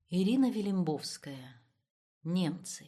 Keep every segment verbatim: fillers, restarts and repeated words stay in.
Ирина Велимбовская. Немцы.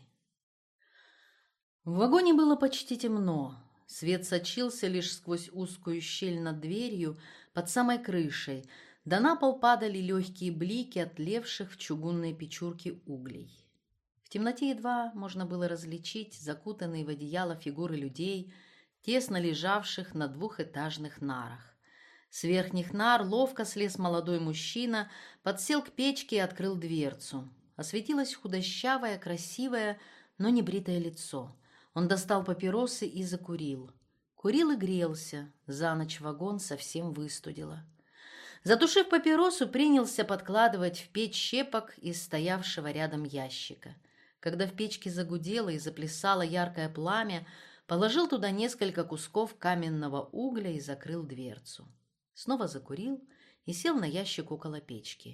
В вагоне было почти темно. Свет сочился лишь сквозь узкую щель над дверью под самой крышей, да на пол падали легкие блики отлевших в чугунной печурке углей. В темноте едва можно было различить закутанные в одеяло фигуры людей, тесно лежавших на двухэтажных нарах. С верхних нар ловко слез молодой мужчина, подсел к печке и открыл дверцу. Осветилось худощавое, красивое, но небритое лицо. Он достал папиросы и закурил. Курил и грелся, за ночь вагон совсем выстудило. Затушив папиросу, принялся подкладывать в печь щепок из стоявшего рядом ящика. Когда в печке загудело и заплясало яркое пламя, положил туда несколько кусков каменного угля и закрыл дверцу. Снова закурил и сел на ящик около печки.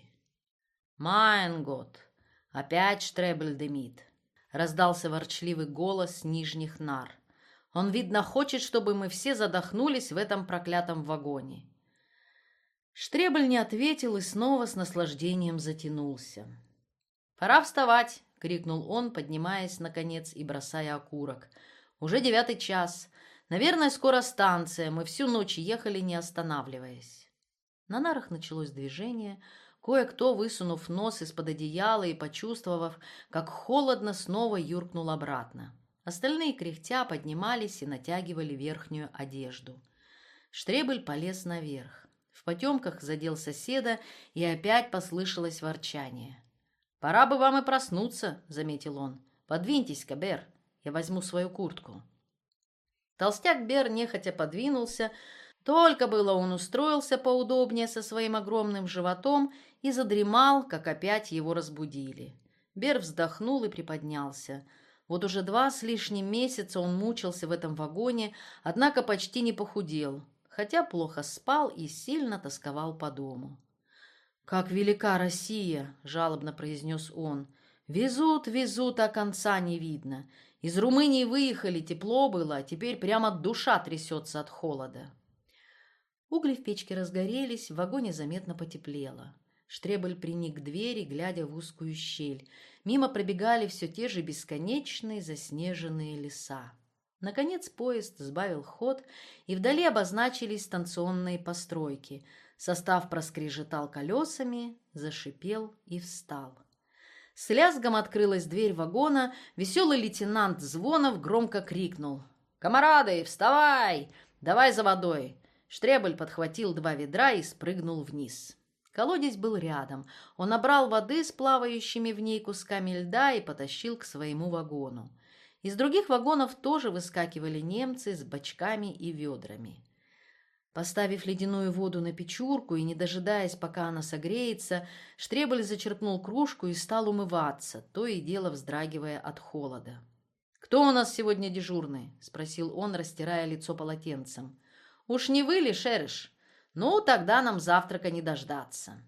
«Майн гот! Опять штребель дымит!» — раздался ворчливый голос с нижних нар. «Он, видно, хочет, чтобы мы все задохнулись в этом проклятом вагоне». Штребель не ответил и снова с наслаждением затянулся. «Пора вставать!» — крикнул он, поднимаясь, наконец, и бросая окурок. «Уже девятый час. Наверное, скоро станция. Мы всю ночь ехали, не останавливаясь». На нарах началось движение. Кое-кто, высунув нос из-под одеяла и почувствовав, как холодно, снова юркнул обратно. Остальные, кряхтя, поднимались и натягивали верхнюю одежду. Штребель полез наверх. В потемках задел соседа, и опять послышалось ворчание. «Пора бы вам и проснуться», — заметил он. «Подвиньтесь-ка, Бер, я возьму свою куртку». Толстяк Бер нехотя подвинулся. Только было он устроился поудобнее со своим огромным животом и задремал, как опять его разбудили. Бер вздохнул и приподнялся. Вот уже два с лишним месяца он мучился в этом вагоне, однако почти не похудел, хотя плохо спал и сильно тосковал по дому. «Как велика Россия!» — жалобно произнес он. «Везут, везут, а конца не видно. Из Румынии выехали, тепло было, а теперь прямо душа трясется от холода». Угли в печке разгорелись, в вагоне заметно потеплело. Штребель приник к двери, глядя в узкую щель. Мимо пробегали все те же бесконечные заснеженные леса. Наконец поезд сбавил ход, и вдали обозначились станционные постройки. Состав проскрежетал колесами, зашипел и встал. С лязгом открылась дверь вагона, веселый лейтенант Звонов громко крикнул: «Камарады, вставай! Давай за водой!» Штребель подхватил два ведра и спрыгнул вниз. Колодец был рядом. Он набрал воды с плавающими в ней кусками льда и потащил к своему вагону. Из других вагонов тоже выскакивали немцы с бочками и ведрами. Поставив ледяную воду на печурку и не дожидаясь, пока она согреется, Штребель зачерпнул кружку и стал умываться, то и дело вздрагивая от холода. «Кто у нас сегодня дежурный?» — спросил он, растирая лицо полотенцем. «Уж не вы ли, Шереш? Ну, тогда нам завтрака не дождаться».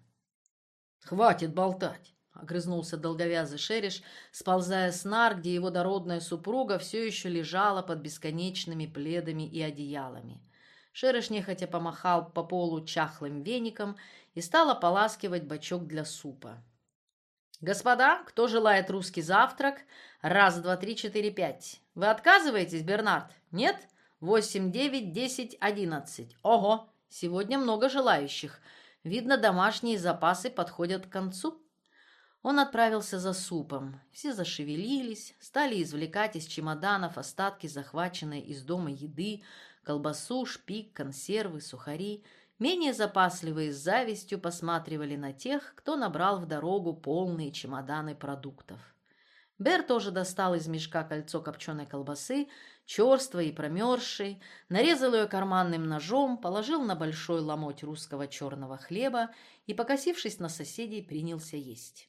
«Хватит болтать!» — огрызнулся долговязый Шереш, сползая с нар, где его дородная супруга все еще лежала под бесконечными пледами и одеялами. Шереш нехотя помахал по полу чахлым веником и стал ополаскивать бачок для супа. «Господа, кто желает русский завтрак? Раз, два, три, четыре, пять. Вы отказываетесь, Бернард? Нет? Восемь, девять, десять, одиннадцать. Ого, сегодня много желающих. Видно, домашние запасы подходят к концу». Он отправился за супом. Все зашевелились, стали извлекать из чемоданов остатки захваченной из дома еды, колбасу, шпик, консервы, сухари. Менее запасливые с завистью посматривали на тех, кто набрал в дорогу полные чемоданы продуктов. Бер тоже достал из мешка кольцо копченой колбасы, черствой и промерзшей, нарезал ее карманным ножом, положил на большой ломоть русского черного хлеба и, покосившись на соседей, принялся есть.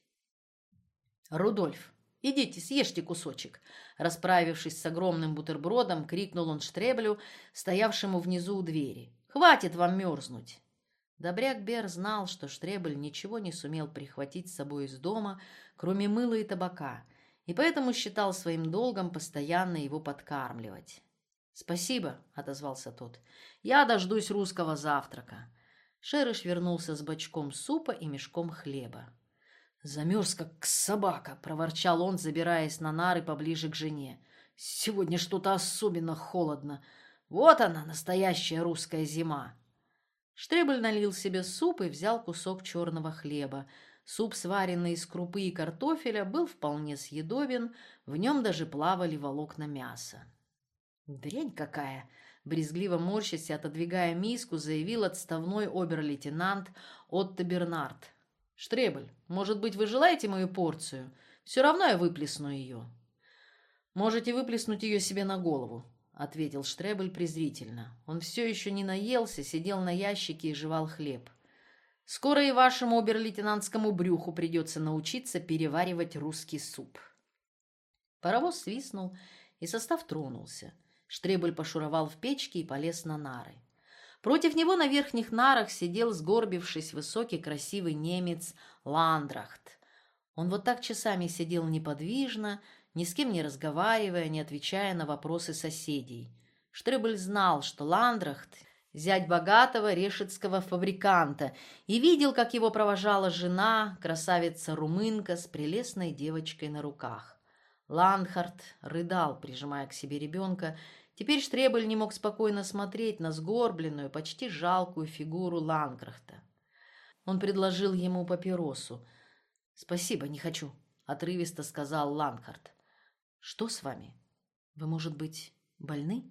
«Рудольф, идите, съешьте кусочек!» Расправившись с огромным бутербродом, крикнул он Штребелю, стоявшему внизу у двери. «Хватит вам мерзнуть!» Добряк Бер знал, что Штребель ничего не сумел прихватить с собой из дома, кроме мыла и табака, и поэтому считал своим долгом постоянно его подкармливать. «Спасибо», — отозвался тот, — «я дождусь русского завтрака». Шереш вернулся с бочком супа и мешком хлеба. «Замерз, как собака», — проворчал он, забираясь на нары поближе к жене. «Сегодня что-то особенно холодно. Вот она, настоящая русская зима». Штребель налил себе суп и взял кусок черного хлеба. Суп, сваренный из крупы и картофеля, был вполне съедобен, в нем даже плавали волокна мяса. «Дрянь какая!» — брезгливо морщась и отодвигая миску, заявил отставной обер-лейтенант Отто Бернард. «Штребель, может быть, вы желаете мою порцию? Все равно я выплесну ее». «Можете выплеснуть ее себе на голову», — ответил Штребель презрительно. Он все еще не наелся, сидел на ящике и жевал хлеб. «Скоро и вашему обер-лейтенантскому брюху придется научиться переваривать русский суп». Паровоз свистнул, и состав тронулся. Штребель пошуровал в печке и полез на нары. Против него на верхних нарах сидел, сгорбившись, высокий красивый немец Ландрахт. Он вот так часами сидел неподвижно, ни с кем не разговаривая, не отвечая на вопросы соседей. Штребель знал, что Ландрахт – зять богатого решетского фабриканта, и видел, как его провожала жена, красавица-румынка с прелестной девочкой на руках. Ланхард рыдал, прижимая к себе ребенка. Теперь Штребель не мог спокойно смотреть на сгорбленную, почти жалкую фигуру Ландрахта. Он предложил ему папиросу. «Спасибо, не хочу», — отрывисто сказал Ланхард. «Что с вами? Вы, может быть, больны?»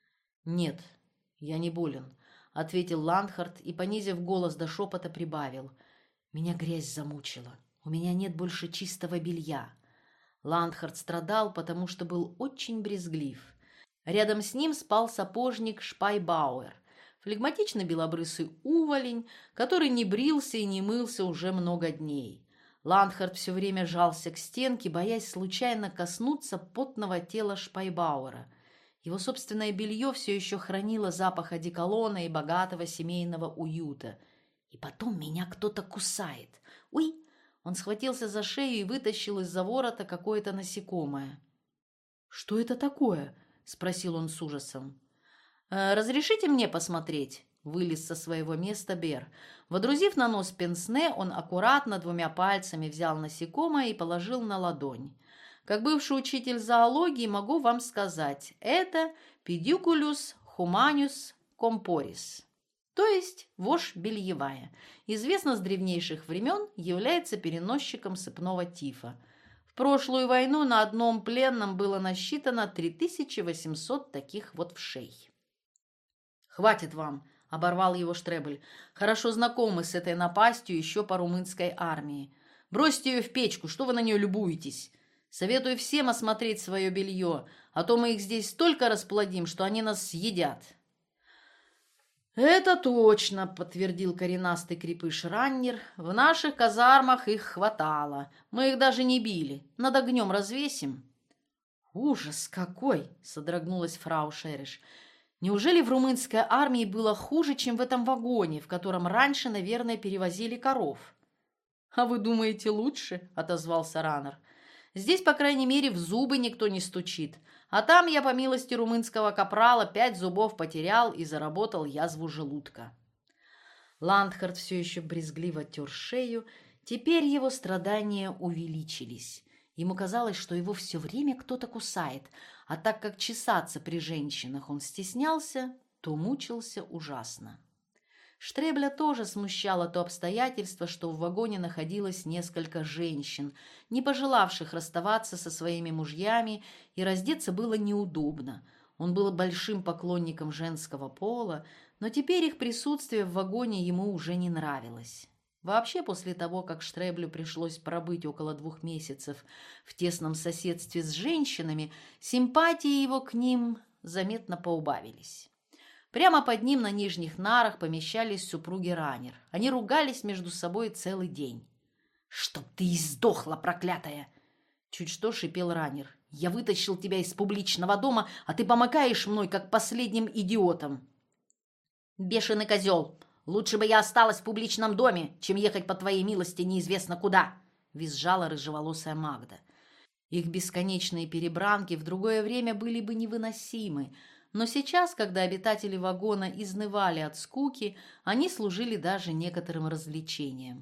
«Нет, я не болен», — ответил Ланхард и, понизив голос до шепота, прибавил. «Меня грязь замучила. У меня нет больше чистого белья». Ланхард страдал, потому что был очень брезглив. Рядом с ним спал сапожник Шпайбауэр, флегматично белобрысый уволень, который не брился и не мылся уже много дней. Ланхард все время жался к стенке, боясь случайно коснуться потного тела Шпайбауэра. Его собственное белье все еще хранило запах одеколона и богатого семейного уюта. И потом меня кто-то кусает. Уй! Он схватился за шею и вытащил из-за ворота какое-то насекомое. «Что это такое?» — спросил он с ужасом. «Э, «Разрешите мне посмотреть?» — вылез со своего места Бер. Водрузив на нос пенсне, он аккуратно двумя пальцами взял насекомое и положил на ладонь. «Как бывший учитель зоологии могу вам сказать, это Педикулюс хуманюс компорис». То есть вошь бельевая. Известно с древнейших времен, является переносчиком сыпного тифа. В прошлую войну на одном пленном было насчитано три тысячи восемьсот таких вот вшей. «Хватит вам», — оборвал его Штребель. «Хорошо знакомы с этой напастью еще по румынской армии. Бросьте ее в печку, что вы на нее любуетесь? Советую всем осмотреть свое белье, а то мы их здесь столько расплодим, что они нас съедят». «Это точно», — подтвердил коренастый крепыш Раннер. «В наших казармах их хватало. Мы их даже не били. Над огнем развесим». «Ужас какой!» — содрогнулась фрау Шериш. «Неужели в румынской армии было хуже, чем в этом вагоне, в котором раньше, наверное, перевозили коров?» «А вы думаете, лучше?» — отозвался Раннер. «Здесь, по крайней мере, в зубы никто не стучит. А там я, по милости румынского капрала, пять зубов потерял и заработал язву желудка». Ландхард все еще брезгливо тер шею. Теперь его страдания увеличились. Ему казалось, что его все время кто-то кусает, а так как чесаться при женщинах он стеснялся, то мучился ужасно. Штребля тоже смущало то обстоятельство, что в вагоне находилось несколько женщин, не пожелавших расставаться со своими мужьями, и раздеться было неудобно. Он был большим поклонником женского пола, но теперь их присутствие в вагоне ему уже не нравилось. Вообще, после того, как Штреблю пришлось пробыть около двух месяцев в тесном соседстве с женщинами, симпатии его к ним заметно поубавились. Прямо под ним на нижних нарах помещались супруги Раннер. Они ругались между собой целый день. «Чтоб ты издохла, проклятая!» Чуть что шипел Раннер. «Я вытащил тебя из публичного дома, а ты помогаешь мной, как последним идиотом!» «Бешеный козел! Лучше бы я осталась в публичном доме, чем ехать по твоей милости неизвестно куда!» визжала рыжеволосая Магда. Их бесконечные перебранки в другое время были бы невыносимы, но сейчас, когда обитатели вагона изнывали от скуки, они служили даже некоторым развлечением.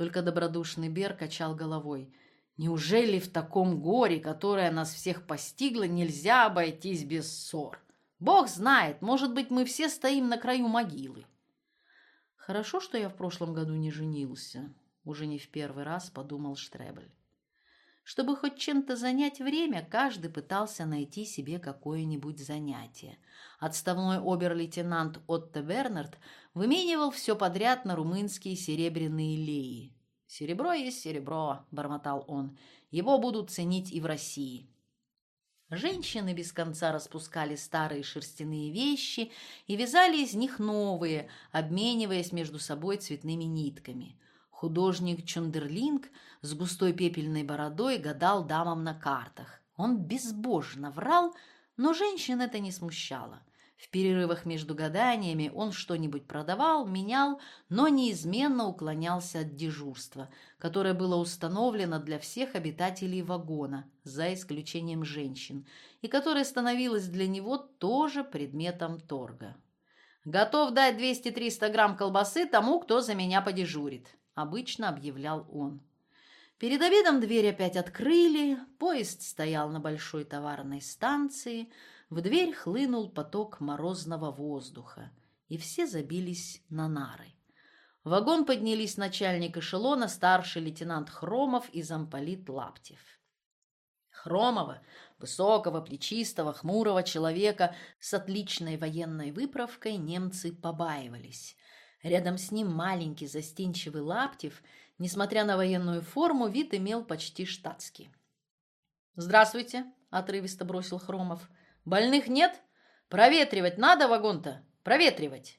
Только добродушный Бер качал головой. Неужели в таком горе, которое нас всех постигло, нельзя обойтись без ссор? Бог знает, может быть, мы все стоим на краю могилы. Хорошо, что я в прошлом году не женился, уже не в первый раз подумал Штребель. Чтобы хоть чем-то занять время, каждый пытался найти себе какое-нибудь занятие. Отставной обер-лейтенант Отто Бернард выменивал все подряд на румынские серебряные леи. «Серебро есть серебро», — бормотал он, — «его будут ценить и в России». Женщины без конца распускали старые шерстяные вещи и вязали из них новые, обмениваясь между собой цветными нитками. Художник Чундерлинг с густой пепельной бородой гадал дамам на картах. Он безбожно врал, но женщин это не смущало. В перерывах между гаданиями он что-нибудь продавал, менял, но неизменно уклонялся от дежурства, которое было установлено для всех обитателей вагона, за исключением женщин, и которое становилось для него тоже предметом торга. «Готов дать двести-триста грамм колбасы тому, кто за меня подежурит», — обычно объявлял он. Перед обедом дверь опять открыли, поезд стоял на большой товарной станции, в дверь хлынул поток морозного воздуха, и все забились на нары. В вагон поднялись начальник эшелона, старший лейтенант Хромов и замполит Лаптев. Хромова, высокого, плечистого, хмурого человека с отличной военной выправкой, немцы побаивались. Рядом с ним маленький застенчивый Лаптев, несмотря на военную форму, вид имел почти штатский. «Здравствуйте», — отрывисто бросил Хромов. «Больных нет? Проветривать надо вагон-то? Проветривать!»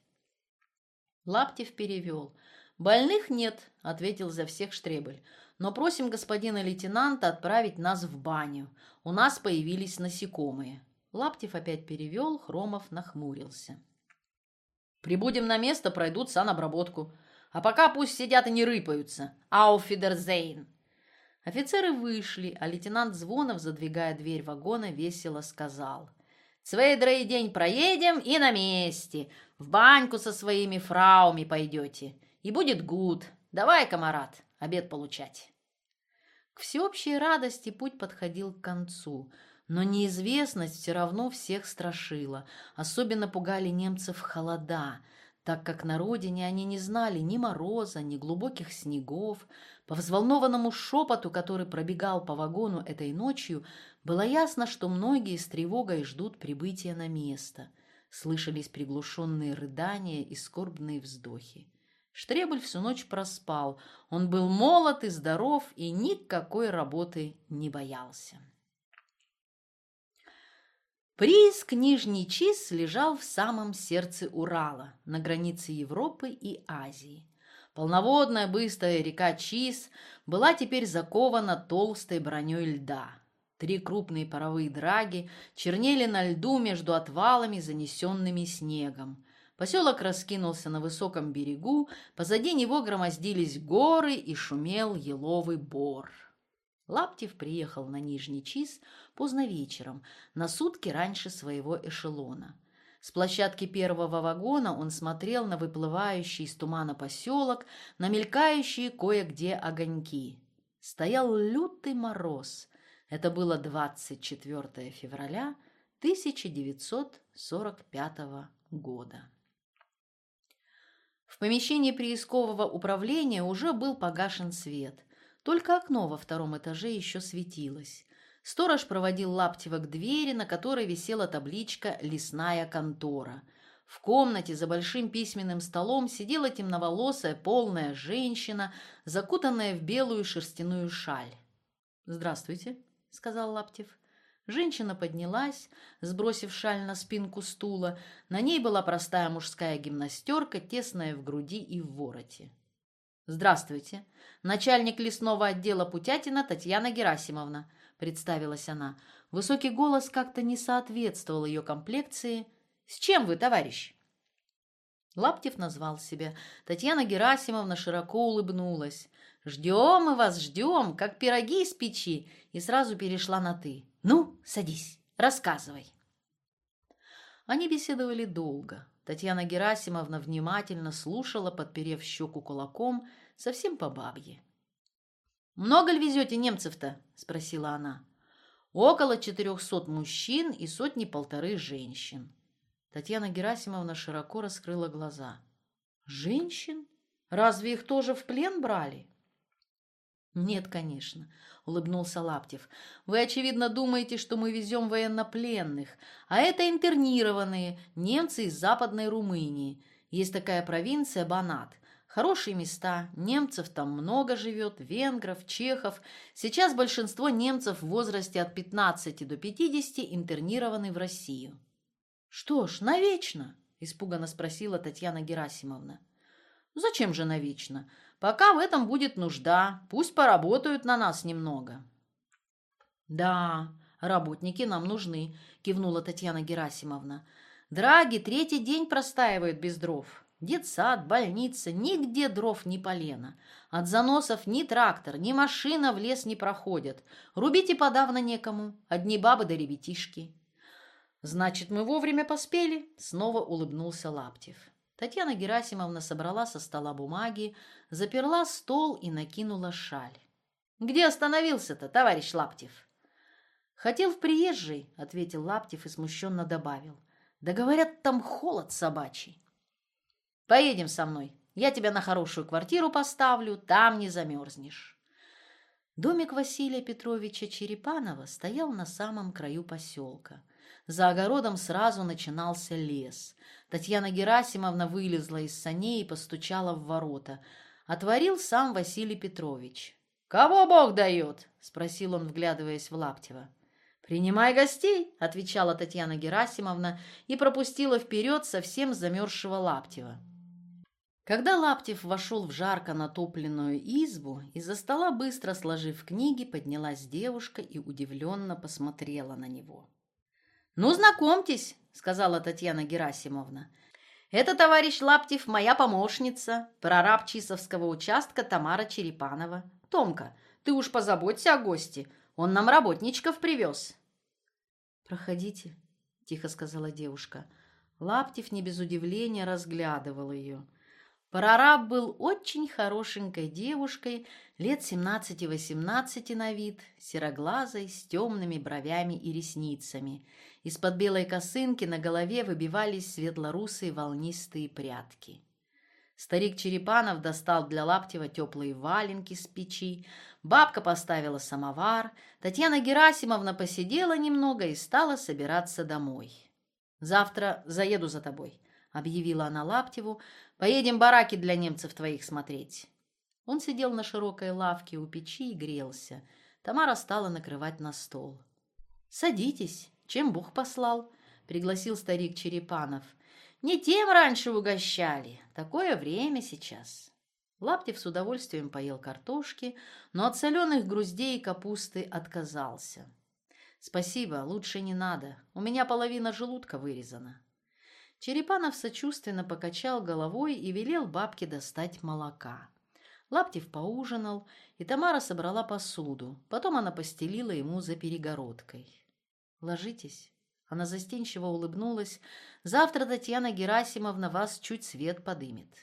Лаптев перевел. «Больных нет», — ответил за всех Штребель. «Но просим господина лейтенанта отправить нас в баню. У нас появились насекомые». Лаптев опять перевел, Хромов нахмурился. «Прибудем на место, пройдут санобработку. А пока пусть сидят и не рыпаются. Auf Wiedersehen!» Офицеры вышли, а лейтенант Звонов, задвигая дверь вагона, весело сказал: «Цвейдрый день проедем и на месте. В баньку со своими фрауми пойдете. И будет гуд. Давай, камарад, обед получать». К всеобщей радости путь подходил к концу, но неизвестность все равно всех страшила. Особенно пугали немцев холода, так как на родине они не знали ни мороза, ни глубоких снегов. По взволнованному шепоту, который пробегал по вагону этой ночью, было ясно, что многие с тревогой ждут прибытия на место. Слышались приглушенные рыдания и скорбные вздохи. Штребель всю ночь проспал. Он был молод и здоров и никакой работы не боялся. Прииск Нижний Чис лежал в самом сердце Урала, на границе Европы и Азии. Полноводная быстрая река Чис была теперь закована толстой броней льда. Три крупные паровые драги чернели на льду между отвалами, занесенными снегом. Поселок раскинулся на высоком берегу, позади него громоздились горы и шумел еловый бор. Лаптев приехал на Нижний Чис поздно вечером, на сутки раньше своего эшелона. С площадки первого вагона он смотрел на выплывающий из тумана поселок, на мелькающие кое-где огоньки. Стоял лютый мороз. Это было двадцать четвёртое февраля тысяча девятьсот сорок пятого года. В помещении приискового управления уже был погашен свет. Только окно во втором этаже еще светилось. Сторож проводил Лаптева к двери, на которой висела табличка «Лесная контора». В комнате за большим письменным столом сидела темноволосая полная женщина, закутанная в белую шерстяную шаль. «Здравствуйте», — сказал Лаптев. Женщина поднялась, сбросив шаль на спинку стула. На ней была простая мужская гимнастерка, тесная в груди и в вороте. «Здравствуйте. Начальник лесного отдела Путятина Татьяна Герасимовна», — представилась она. Высокий голос как-то не соответствовал ее комплекции. «С чем вы, товарищ?» Лаптев назвал себя. Татьяна Герасимовна широко улыбнулась. «Ждем мы вас, ждем, как пироги из печи», и сразу перешла на «ты». «Ну, садись, рассказывай». Они беседовали долго. Татьяна Герасимовна внимательно слушала, подперев щеку кулаком. совсем по бабье. «Много ли везете немцев-то?» – спросила она. «Около четырехсот мужчин и сотни-полторы женщин». Татьяна Герасимовна широко раскрыла глаза. «Женщин? Разве их тоже в плен брали?» «Нет, конечно», — улыбнулся Лаптев. «Вы, очевидно, думаете, что мы везем военнопленных, а это интернированные немцы из Западной Румынии. Есть такая провинция Банат. Хорошие места, немцев там много живет, венгров, чехов. Сейчас большинство немцев в возрасте от пятнадцати до пятидесяти интернированы в Россию». «Что ж, навечно?» — испуганно спросила Татьяна Герасимовна. «Зачем же навечно? Пока в этом будет нужда, пусть поработают на нас немного». «Да, работники нам нужны», — кивнула Татьяна Герасимовна. «Драги третий день простаивают без дров. Детсад, больница, нигде дров ни полена. От заносов ни трактор, ни машина в лес не проходят. Рубить и подавно некому, одни бабы да ребятишки». «Значит, мы вовремя поспели?» — снова улыбнулся Лаптев. Татьяна Герасимовна собрала со стола бумаги, заперла стол и накинула шаль. «Где остановился-то, товарищ Лаптев?» «Хотел в приезжей», — ответил Лаптев и смущенно добавил. «Да говорят, там холод собачий». «Поедем со мной. Я тебя на хорошую квартиру поставлю, там не замерзнешь». Домик Василия Петровича Черепанова стоял на самом краю поселка. За огородом сразу начинался лес. Татьяна Герасимовна вылезла из саней и постучала в ворота. Отворил сам Василий Петрович. «Кого Бог дает?» – спросил он, вглядываясь в Лаптева. «Принимай гостей», – отвечала Татьяна Герасимовна и пропустила вперед совсем замерзшего Лаптева. Когда Лаптев вошел в жарко натопленную избу, из-за стола, быстро сложив книги, поднялась девушка и удивленно посмотрела на него. «Ну, знакомьтесь», — сказала Татьяна Герасимовна. «Это, товарищ Лаптев, моя помощница, прораб Чисовского участка Тамара Черепанова. Томка, ты уж позаботься о госте, он нам работничков привез». «Проходите», — тихо сказала девушка. Лаптев не без удивления разглядывал ее. Прораб был очень хорошенькой девушкой, лет семнадцати-восемнадцати на вид, сероглазой, с темными бровями и ресницами. Из-под белой косынки на голове выбивались светлорусые волнистые прядки. Старик Черепанов достал для Лаптева теплые валенки с печи, бабка поставила самовар, Татьяна Герасимовна посидела немного и стала собираться домой. «Завтра заеду за тобой», — объявила она Лаптеву. «Поедем бараки для немцев твоих смотреть». Он сидел на широкой лавке у печи и грелся. Тамара стала накрывать на стол. «Садитесь, чем Бог послал», — пригласил старик Черепанов. «Не тем раньше угощали. Такое время сейчас». Лаптев с удовольствием поел картошки, но от соленых груздей и капусты отказался. «Спасибо, лучше не надо. У меня половина желудка вырезана». Черепанов сочувственно покачал головой и велел бабке достать молока. Лаптев поужинал, и Тамара собрала посуду. Потом она постелила ему за перегородкой. «Ложитесь». Она застенчиво улыбнулась. «Завтра Татьяна Герасимовна вас чуть свет подымет».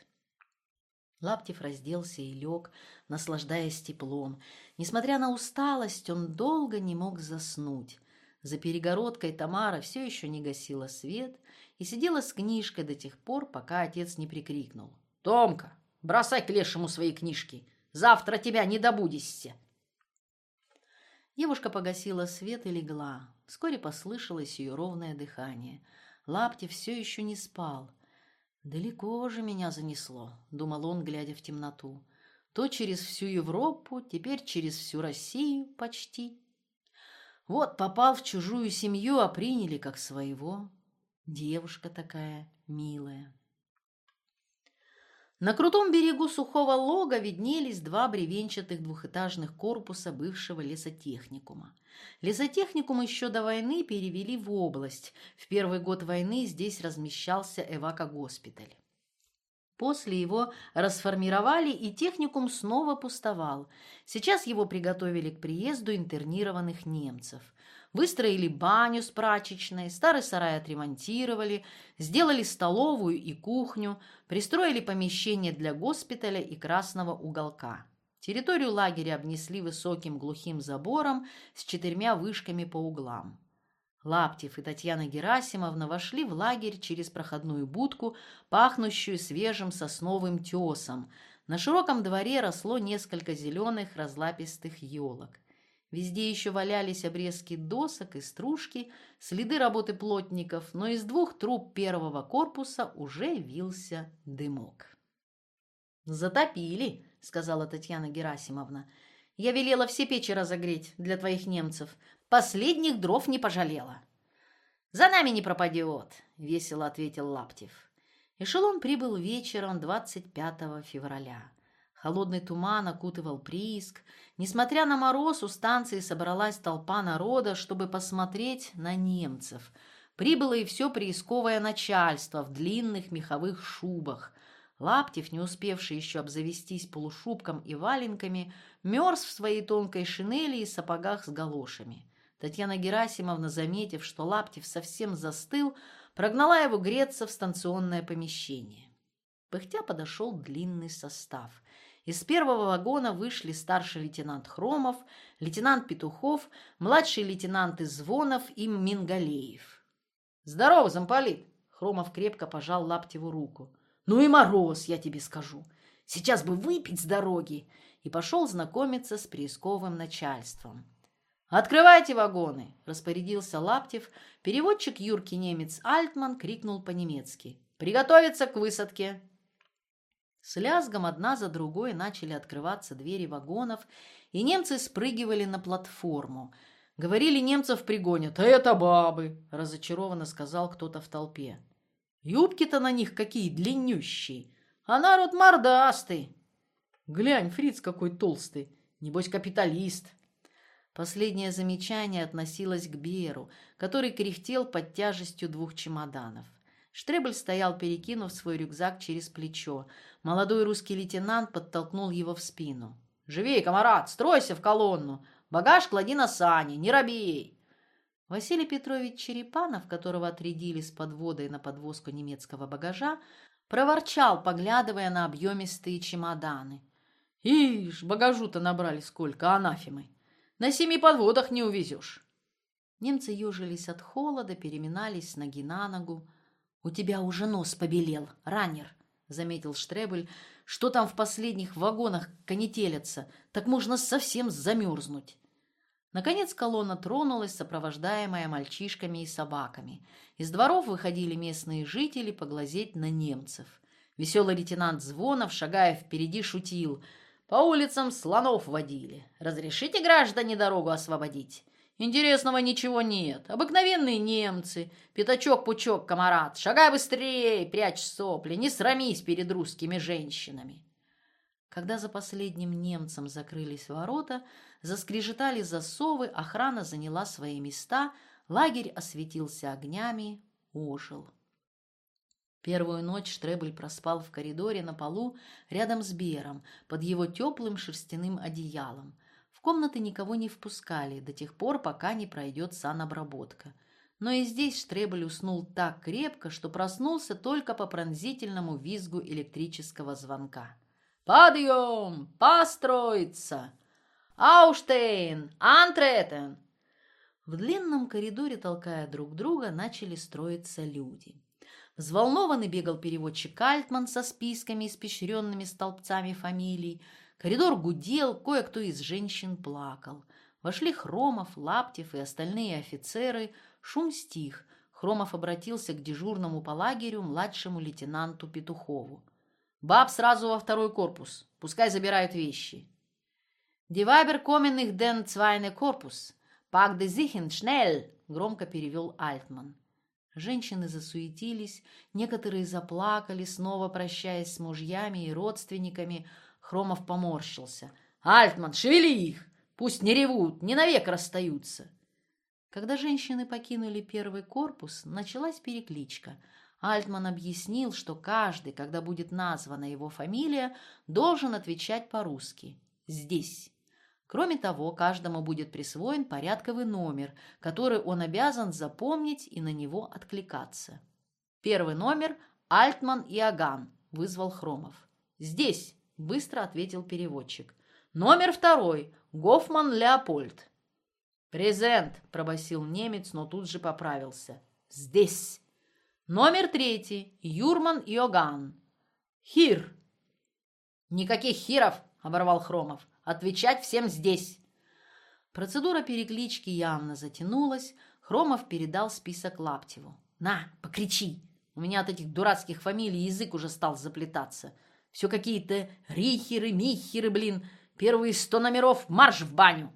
Лаптев разделся и лег, наслаждаясь теплом. Несмотря на усталость, он долго не мог заснуть. За перегородкой Тамара все еще не гасила свет и сидела с книжкой до тех пор, пока отец не прикрикнул. «Томка, бросай к лешему свои книжки! Завтра тебя не добудешься!» Девушка погасила свет и легла. Вскоре послышалось ее ровное дыхание. Лаптев все еще не спал. «Далеко же меня занесло», — думал он, глядя в темноту. «То через всю Европу, теперь через всю Россию почти. Вот попал в чужую семью, а приняли как своего. Девушка такая милая». На крутом берегу сухого лога виднелись два бревенчатых двухэтажных корпуса бывшего лесотехникума. Лесотехникум еще до войны перевели в область. В первый год войны здесь размещался эвакогоспиталь. После его расформировали, и техникум снова пустовал. Сейчас его приготовили к приезду интернированных немцев. Выстроили баню с прачечной, старый сарай отремонтировали, сделали столовую и кухню, пристроили помещение для госпиталя и красного уголка. Территорию лагеря обнесли высоким глухим забором с четырьмя вышками по углам. Лаптев и Татьяна Герасимовна вошли в лагерь через проходную будку, пахнущую свежим сосновым тесом. На широком дворе росло несколько зеленых разлапистых елок. Везде еще валялись обрезки досок и стружки, следы работы плотников, но из двух труб первого корпуса уже вился дымок. «Затопили», — сказала Татьяна Герасимовна. «Я велела все печи разогреть для твоих немцев. Последних дров не пожалела». «За нами не пропадет», — весело ответил Лаптев. Эшелон прибыл вечером двадцать пятого февраля. Холодный туман окутывал прииск. Несмотря на мороз, у станции собралась толпа народа, чтобы посмотреть на немцев. Прибыло и все приисковое начальство в длинных меховых шубах. Лаптев, не успевший еще обзавестись полушубком и валенками, мерз в своей тонкой шинели и сапогах с галошами. Татьяна Герасимовна, заметив, что Лаптев совсем застыл, прогнала его греться в станционное помещение. Пыхтя подошел длинный состав. Из первого вагона вышли старший лейтенант Хромов, лейтенант Петухов, младший лейтенант Звонов и Мингалеев. «Здорово, замполит!» Хромов крепко пожал Лаптеву руку. «Ну и мороз, я тебе скажу. Сейчас бы выпить с дороги!» И пошел знакомиться с приисковым начальством. «Открывайте вагоны!» – распорядился Лаптев. Переводчик юркий немец Альтман крикнул по-немецки. «Приготовиться к высадке!» С лязгом одна за другой начали открываться двери вагонов, и немцы спрыгивали на платформу. Говорили, немцев пригонят. «А это бабы!» – разочарованно сказал кто-то в толпе. «Юбки-то на них какие длиннющие, а народ мордастый!» «Глянь, фриц какой толстый, небось капиталист!» Последнее замечание относилось к Беру, который кряхтел под тяжестью двух чемоданов. Штребель стоял, перекинув свой рюкзак через плечо. Молодой русский лейтенант подтолкнул его в спину. «Живей, комарат, стройся в колонну! Багаж клади на сани, не робей!» Василий Петрович Черепанов, которого отрядили с подводой на подвозку немецкого багажа, проворчал, поглядывая на объемистые чемоданы. «Ишь, багажу-то набрали сколько, анафемы! На семи подводах не увезешь!» Немцы ежились от холода, переминались с ноги на ногу. «У тебя уже нос побелел, раннер», — заметил Штребель. «Что там в последних вагонах конетелятся? Так можно совсем замерзнуть». Наконец колонна тронулась, сопровождаемая мальчишками и собаками. Из дворов выходили местные жители поглазеть на немцев. Веселый лейтенант Звонов, шагая впереди, шутил. «По улицам слонов водили. Разрешите, граждане, дорогу освободить? Интересного ничего нет. Обыкновенные немцы. Пятачок-пучок, комарат. Шагай быстрее, прячь сопли. Не срамись перед русскими женщинами». Когда за последним немцем закрылись ворота, заскрежетали засовы, охрана заняла свои места, лагерь осветился огнями, ожил. Первую ночь Штребель проспал в коридоре на полу рядом с Бером, под его теплым шерстяным одеялом. В комнаты никого не впускали до тех пор, пока не пройдет санобработка. Но и здесь Штребель уснул так крепко, что проснулся только по пронзительному визгу электрического звонка. «Подъем! Построиться! Ауштейн! Антретен!» В длинном коридоре, толкая друг друга, начали строиться люди. Взволнованный бегал переводчик Альтман со списками, испещренными столбцами фамилий. Коридор гудел, кое-кто из женщин плакал. Вошли Хромов, Лаптев и остальные офицеры. Шум стих. Хромов обратился к дежурному по лагерю младшему лейтенанту Петухову. «Баб сразу во второй корпус. Пускай забирают вещи». «Die Weiber kommen in den zweiten Korpus. Pack die Sachen schnell!» — громко перевел Альтман. Женщины засуетились, некоторые заплакали, снова прощаясь с мужьями и родственниками. Хромов поморщился. «Альтман, шевели их! Пусть не ревут, не навек расстаются!» Когда женщины покинули первый корпус, началась перекличка. Альтман объяснил, что каждый, когда будет названа его фамилия, должен отвечать по-русски «здесь». Кроме того, каждому будет присвоен порядковый номер, который он обязан запомнить и на него откликаться. Первый номер – Альтман Иоганн, вызвал Хромов. «Здесь», – быстро ответил переводчик. «Номер второй – Гофман Леопольд». «Презент», – пробасил немец, но тут же поправился. «Здесь». «Номер третий – Юрман Иоганн». «Хир». «Никаких хиров», – оборвал Хромов. «Отвечать всем здесь». Процедура переклички явно затянулась. Хромов передал список Лаптеву. «На, покричи! У меня от этих дурацких фамилий язык уже стал заплетаться. Все какие-то рихеры, михеры, блин. Первые сто номеров марш в баню!»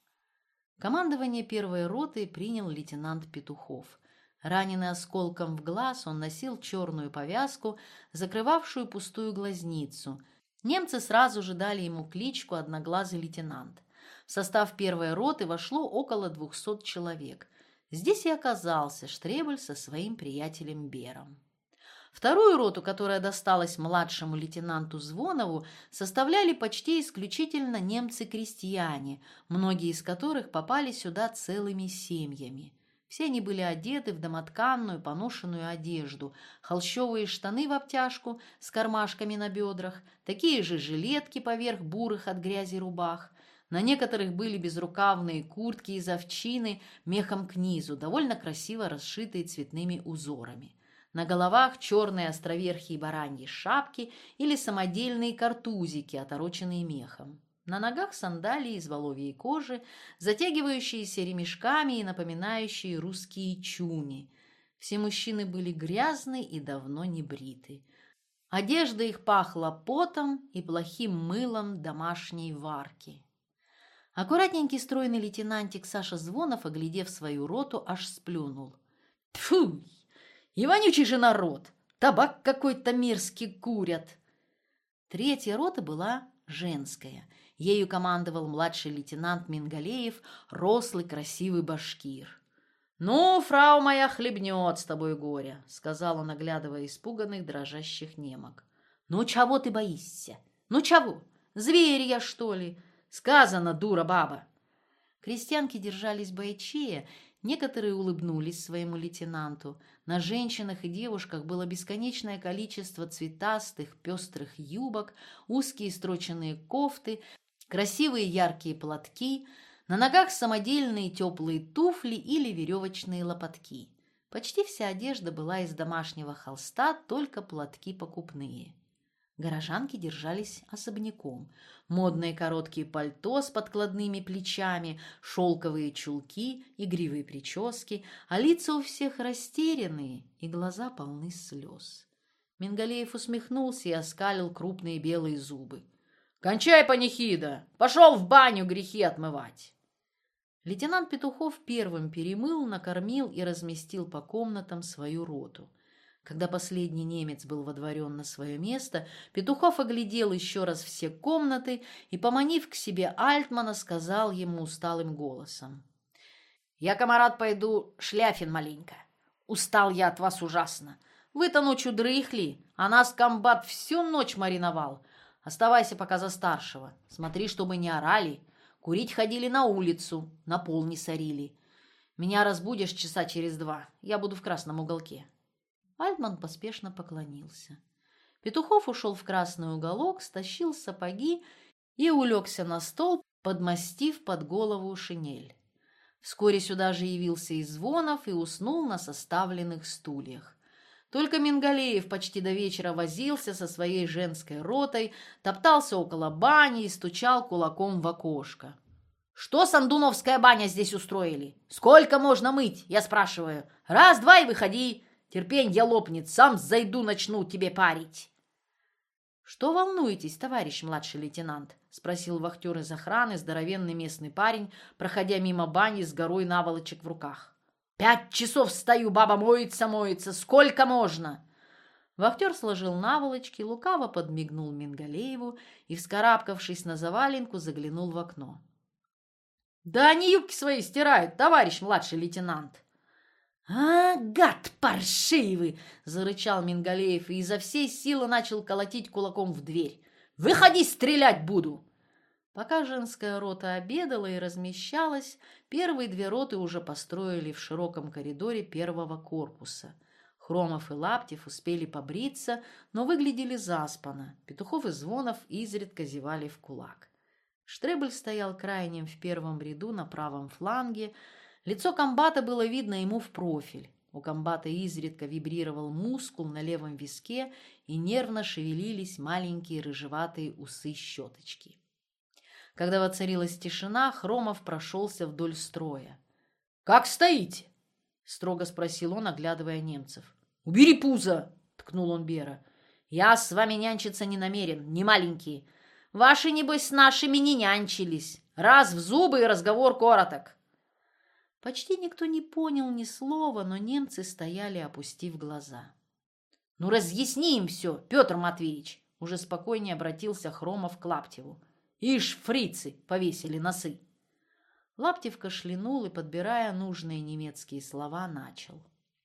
Командование первой роты принял лейтенант Петухов. Раненый осколком в глаз, он носил черную повязку, закрывавшую пустую глазницу. Немцы сразу же дали ему кличку «Одноглазый лейтенант». В состав первой роты вошло около двухсот человек. Здесь и оказался Штребель со своим приятелем Бером. Вторую роту, которая досталась младшему лейтенанту Звонову, составляли почти исключительно немцы-крестьяне, многие из которых попали сюда целыми семьями. Все они были одеты в домотканную, поношенную одежду, холщовые штаны в обтяжку с кармашками на бедрах, такие же жилетки поверх бурых от грязи рубах. На некоторых были безрукавные куртки из овчины, мехом к низу, довольно красиво расшитые цветными узорами. На головах черные островерхие бараньи шапки или самодельные картузики, отороченные мехом. На ногах сандалии из воловьей кожи, затягивающиеся ремешками и напоминающие русские чуни. Все мужчины были грязны и давно не бриты. Одежда их пахла потом и плохим мылом домашней варки. Аккуратненький стройный лейтенантик Саша Звонов, оглядев свою роту, аж сплюнул. «Тьфу! И вонючий же народ! Табак какой-то мерзкий курят!» Третья рота была женская. Ею командовал младший лейтенант Мингалеев, рослый красивый башкир. «Ну, фрау моя хлебнет с тобой горе», — сказал он, оглядывая испуганных, дрожащих немок. «Ну, чего ты боишься? Ну, чего? Зверь я, что ли? Сказано, дура баба». Крестьянки держались бойчее, некоторые улыбнулись своему лейтенанту. На женщинах и девушках было бесконечное количество цветастых, пестрых юбок, узкие строченные кофты, красивые яркие платки, на ногах самодельные теплые туфли или веревочные лопатки. Почти вся одежда была из домашнего холста, только платки покупные. Горожанки держались особняком. Модные короткие пальто с подкладными плечами, шелковые чулки, игривые прически, а лица у всех растерянные и глаза полны слез. Мингалеев усмехнулся и оскалил крупные белые зубы. «Кончай, панихида! Пошел в баню грехи отмывать!» Лейтенант Петухов первым перемыл, накормил и разместил по комнатам свою роту. Когда последний немец был водворен на свое место, Петухов оглядел еще раз все комнаты и, поманив к себе Альтмана, сказал ему усталым голосом. «Я, комарат, пойду шляфин маленько. Устал я от вас ужасно. Вы-то ночью дрыхли, а нас комбат всю ночь мариновал. Оставайся пока за старшего. Смотри, чтобы не орали. Курить ходили на улицу, на пол не сорили. Меня разбудишь часа через два. Я буду в красном уголке». Альтман поспешно поклонился. Петухов ушел в красный уголок, стащил сапоги и улегся на стол, подмастив под голову шинель. Вскоре сюда же явился и Звонов и уснул на составленных стульях. Только Мингалеев почти до вечера возился со своей женской ротой, топтался около бани и стучал кулаком в окошко. «Что сандуновская баня здесь устроили? Сколько можно мыть, я спрашиваю? Раз, два и выходи. Терпенье лопнет, сам зайду, начну тебе парить». «Что волнуетесь, товарищ младший лейтенант?» — спросил вахтер из охраны, здоровенный местный парень, проходя мимо бани с горой наволочек в руках. «Пять часов стою, баба моется, моется. Сколько можно?» Вахтер сложил наволочки, лукаво подмигнул Мингалееву и, вскарабкавшись на заваленку, заглянул в окно. «Да они юбки свои стирают, товарищ младший лейтенант!» «А, гад паршивый!» – зарычал Мингалеев и изо всей силы начал колотить кулаком в дверь. «Выходи, стрелять буду!» Пока женская рота обедала и размещалась, первые две роты уже построили в широком коридоре первого корпуса. Хромов и Лаптев успели побриться, но выглядели заспанно. Петухов и Звонов изредка зевали в кулак. Штребель стоял крайним в первом ряду на правом фланге. Лицо комбата было видно ему в профиль. У комбата изредка вибрировал мускул на левом виске и нервно шевелились маленькие рыжеватые усы-щеточки. Когда воцарилась тишина, Хромов прошелся вдоль строя. «Как стоите?» — строго спросил он, оглядывая немцев. «Убери пузо!» — ткнул он Бера. «Я с вами нянчиться не намерен, не маленькие. Ваши, небось, с нашими не нянчились. Раз в зубы и разговор короток». Почти никто не понял ни слова, но немцы стояли, опустив глаза. «Ну, разъясни им все, Петр Матвеевич!» — уже спокойнее обратился Хромов к Лаптеву. «Ишь, фрицы повесили носы!» Лаптев кашлянул и, подбирая нужные немецкие слова, начал.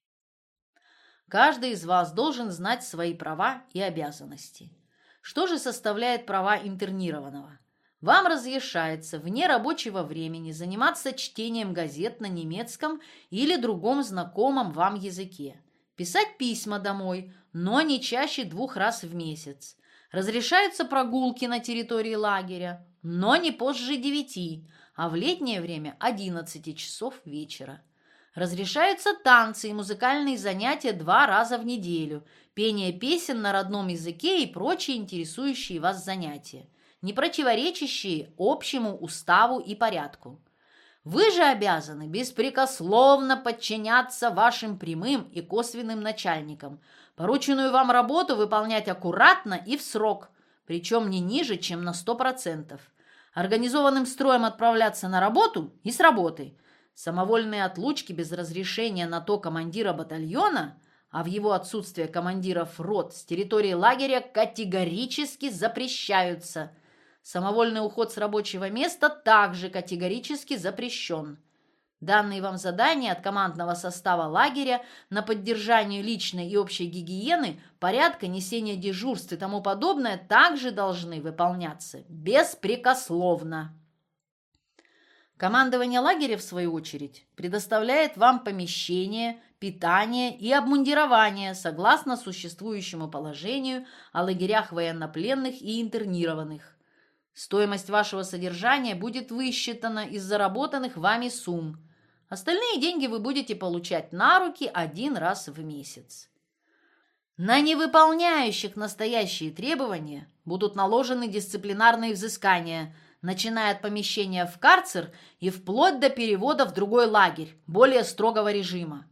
«Каждый из вас должен знать свои права и обязанности. Что же составляет права интернированного? Вам разрешается вне рабочего времени заниматься чтением газет на немецком или другом знакомом вам языке, писать письма домой, но не чаще двух раз в месяц. Разрешаются прогулки на территории лагеря, но не позже девяти, а в летнее время одиннадцати часов вечера. Разрешаются танцы и музыкальные занятия два раза в неделю, пение песен на родном языке и прочие интересующие вас занятия, не противоречащие общему уставу и порядку. Вы же обязаны беспрекословно подчиняться вашим прямым и косвенным начальникам, порученную вам работу выполнять аккуратно и в срок, причем не ниже, чем на сто процентов. Организованным строем отправляться на работу и с работы. Самовольные отлучки без разрешения на то командира батальона, а в его отсутствие командиров рот с территории лагеря категорически запрещаются. Самовольный уход с рабочего места также категорически запрещен. Данные вам задания от командного состава лагеря на поддержание личной и общей гигиены, порядка, несения дежурств и тому подобное также должны выполняться беспрекословно. Командование лагеря, в свою очередь, предоставляет вам помещение, питание и обмундирование согласно существующему положению о лагерях военнопленных и интернированных. Стоимость вашего содержания будет высчитана из заработанных вами сумм. Остальные деньги вы будете получать на руки один раз в месяц. На невыполняющих настоящие требования будут наложены дисциплинарные взыскания, начиная от помещения в карцер и вплоть до перевода в другой лагерь, более строгого режима.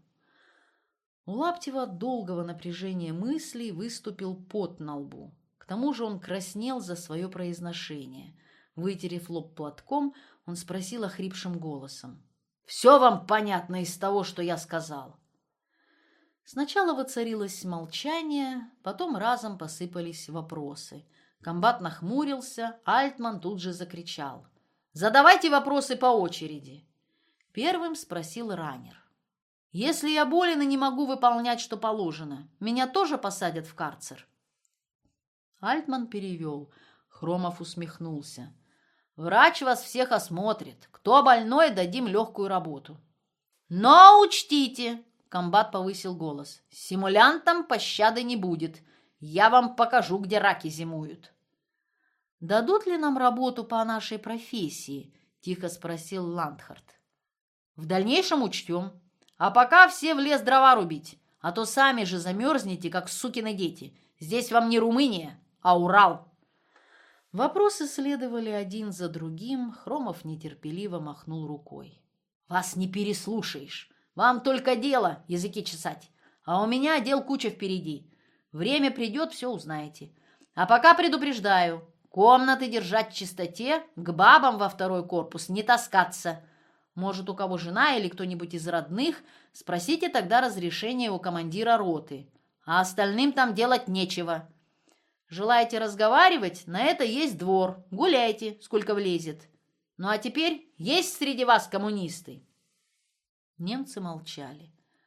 У Лаптева от долгого напряжения мыслей выступил пот на лбу. К тому же он краснел за свое произношение. Вытерев лоб платком, он спросил охрипшим голосом. «Все вам понятно из того, что я сказал?» Сначала воцарилось молчание, потом разом посыпались вопросы. Комбат нахмурился, Альтман тут же закричал. «Задавайте вопросы по очереди!» Первым спросил раннер. «Если я болен и не могу выполнять, что положено, меня тоже посадят в карцер?» Альтман перевел. Хромов усмехнулся. «Врач вас всех осмотрит. Кто больной, дадим легкую работу». «Но учтите!» — комбат повысил голос. «Симулянтам пощады не будет. Я вам покажу, где раки зимуют». «Дадут ли нам работу по нашей профессии?» — тихо спросил Ландхарт. «В дальнейшем учтем. А пока все в лес дрова рубить, а то сами же замерзнете, как сукины дети. Здесь вам не Румыния, а Урал». Вопросы следовали один за другим. Хромов нетерпеливо махнул рукой. «Вас не переслушаешь. Вам только дело языки чесать. А у меня дел куча впереди. Время придет, все узнаете. А пока предупреждаю, комнаты держать в чистоте, к бабам во второй корпус не таскаться. Может, у кого жена или кто-нибудь из родных, спросите тогда разрешение у командира роты. А остальным там делать нечего. Желаете разговаривать? На это есть двор. Гуляйте, сколько влезет. Ну а теперь есть среди вас коммунисты?» Немцы молчали.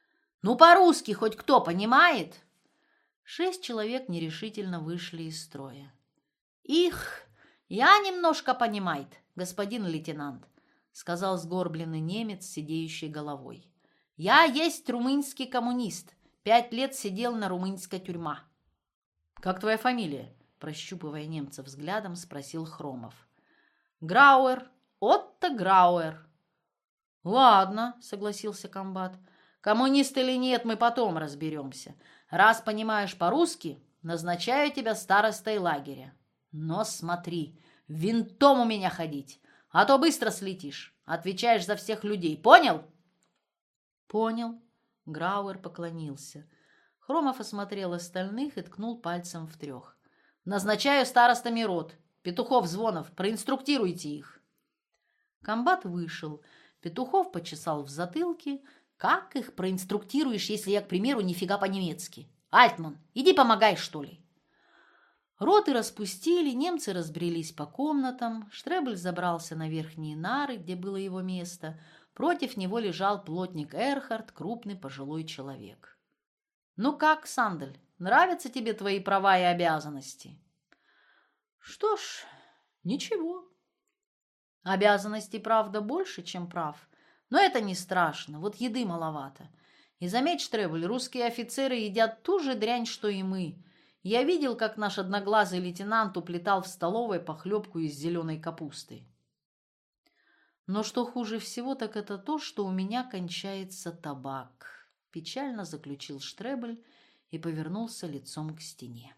Ну, по-русски хоть кто понимает?» Шесть человек нерешительно вышли из строя. «Их, я немножко понимает, господин лейтенант», сказал сгорбленный немец с сидеющей головой. «Я есть румынский коммунист. Пять лет сидел на румынской тюрьма». «Как твоя фамилия?» Прощупывая немца взглядом, спросил Хромов. «Грауэр, Отто Грауэр». «Ладно», — согласился комбат. «Коммунист или нет, мы потом разберемся. Раз понимаешь по-русски, назначаю тебя старостой лагеря. Но смотри, винтом у меня ходить, а то быстро слетишь. Отвечаешь за всех людей, понял?» «Понял». Грауэр поклонился. Хромов осмотрел остальных и ткнул пальцем в трех. «Назначаю старостами рот. Петухов, Звонов, проинструктируйте их». Комбат вышел. Петухов почесал в затылке. «Как их проинструктируешь, если я, к примеру, нифига по-немецки? Альтман, иди помогай, что ли?» Роты распустили, немцы разбрелись по комнатам. Штребль забрался на верхние нары, где было его место. Против него лежал плотник Эрхард, крупный пожилой человек. «Ну как, Сандель, нравятся тебе твои права и обязанности?» «Что ж, ничего. Обязанностей, правда, больше, чем прав. Но это не страшно, вот еды маловато. И заметь, Штребль, русские офицеры едят ту же дрянь, что и мы. Я видел, как наш одноглазый лейтенант уплетал в столовой похлебку из зеленой капусты. Но что хуже всего, так это то, что у меня кончается табак», — печально заключил Штребль и повернулся лицом к стене.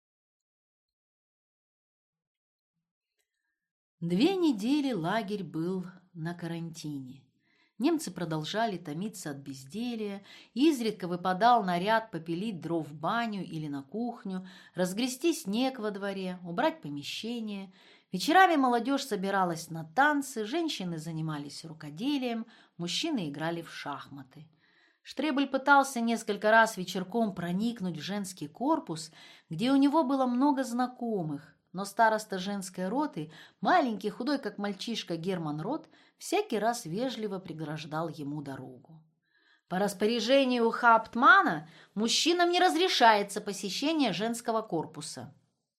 Две недели лагерь был на карантине. Немцы продолжали томиться от безделья, изредка выпадал наряд попилить дров в баню или на кухню, разгрести снег во дворе, убрать помещение. Вечерами молодежь собиралась на танцы, женщины занимались рукоделием, мужчины играли в шахматы. Штребль пытался несколько раз вечерком проникнуть в женский корпус, где у него было много знакомых, но староста женской роты, маленький, худой, как мальчишка Герман Рот, всякий раз вежливо преграждал ему дорогу. «По распоряжению Хауптмана мужчинам не разрешается посещение женского корпуса».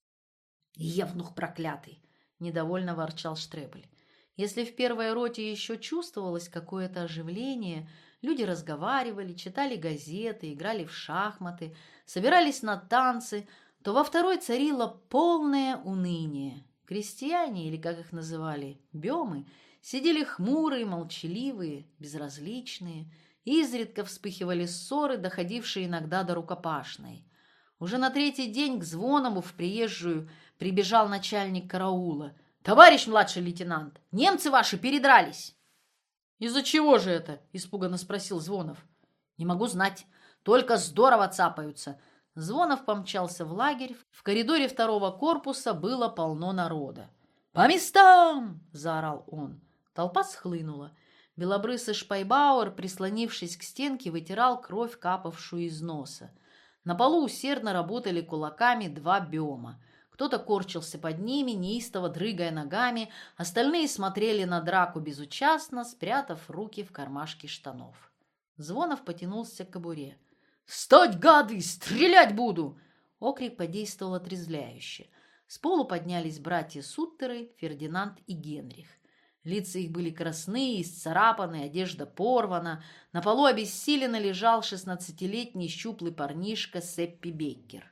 «Евнух проклятый!» – недовольно ворчал Штребль. Если в первой роте еще чувствовалось какое-то оживление, люди разговаривали, читали газеты, играли в шахматы, собирались на танцы, то во второй царило полное уныние. Крестьяне, или как их называли, бемы, сидели хмурые, молчаливые, безразличные. Изредка вспыхивали ссоры, доходившие иногда до рукопашной. Уже на третий день к Звонову в приезжую прибежал начальник караула. «Товарищ младший лейтенант, немцы ваши передрались!» «Из-за чего же это?» – испуганно спросил Звонов. «Не могу знать, только здорово цапаются». Звонов помчался в лагерь. В коридоре второго корпуса было полно народа. «По местам!» – заорал он. Толпа схлынула. Белобрысый Шпайбауэр, прислонившись к стенке, вытирал кровь, капавшую из носа. На полу усердно работали кулаками два бема. Кто-то корчился под ними, неистово дрыгая ногами, остальные смотрели на драку безучастно, спрятав руки в кармашки штанов. Звонов потянулся к кобуре. «Стать, гады! Стрелять буду!» Окрик подействовал отрезвляюще. С полу поднялись братья Суттеры, Фердинанд и Генрих. Лица их были красные, исцарапаны, одежда порвана. На полу обессиленно лежал шестнадцатилетний щуплый парнишка Сеппи Беккер.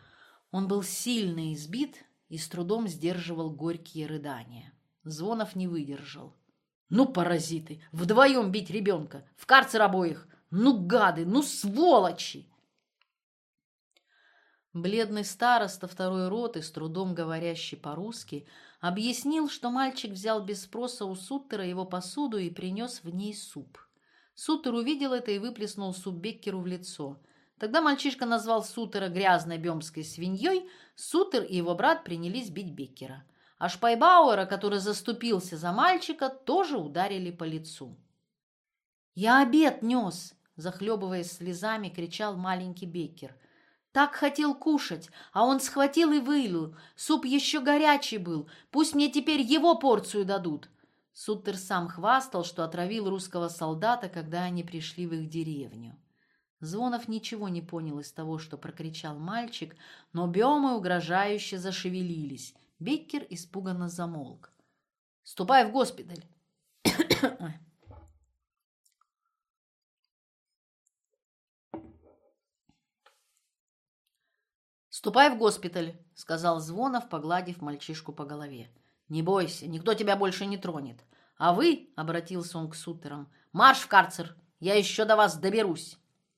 Он был сильно избит и с трудом сдерживал горькие рыдания. Звонов не выдержал. «Ну, паразиты! Вдвоем бить ребенка! В карцер обоих! Ну, гады! Ну, сволочи!» Бледный староста второй роты, с трудом говорящий по-русски, объяснил, что мальчик взял без спроса у Суттера его посуду и принес в ней суп. Суттер увидел это и выплеснул суп Беккеру в лицо. Тогда мальчишка назвал Суттера грязной бемской свиньей, Суттер и его брат принялись бить Беккера. А Шпайбауэра, который заступился за мальчика, тоже ударили по лицу. «Я обед нес!» – захлебываясь слезами, кричал маленький Беккер. «Так хотел кушать, а он схватил и вылил. Суп еще горячий был. Пусть мне теперь его порцию дадут». Суттер сам хвастал, что отравил русского солдата, когда они пришли в их деревню. Звонов ничего не понял из того, что прокричал мальчик, но биомы угрожающе зашевелились. Беккер испуганно замолк. «Ступай в госпиталь!» «Ступай в госпиталь», — сказал Звонов, погладив мальчишку по голове. «Не бойся, никто тебя больше не тронет. А вы, — обратился он к сутерам, — марш в карцер, я еще до вас доберусь».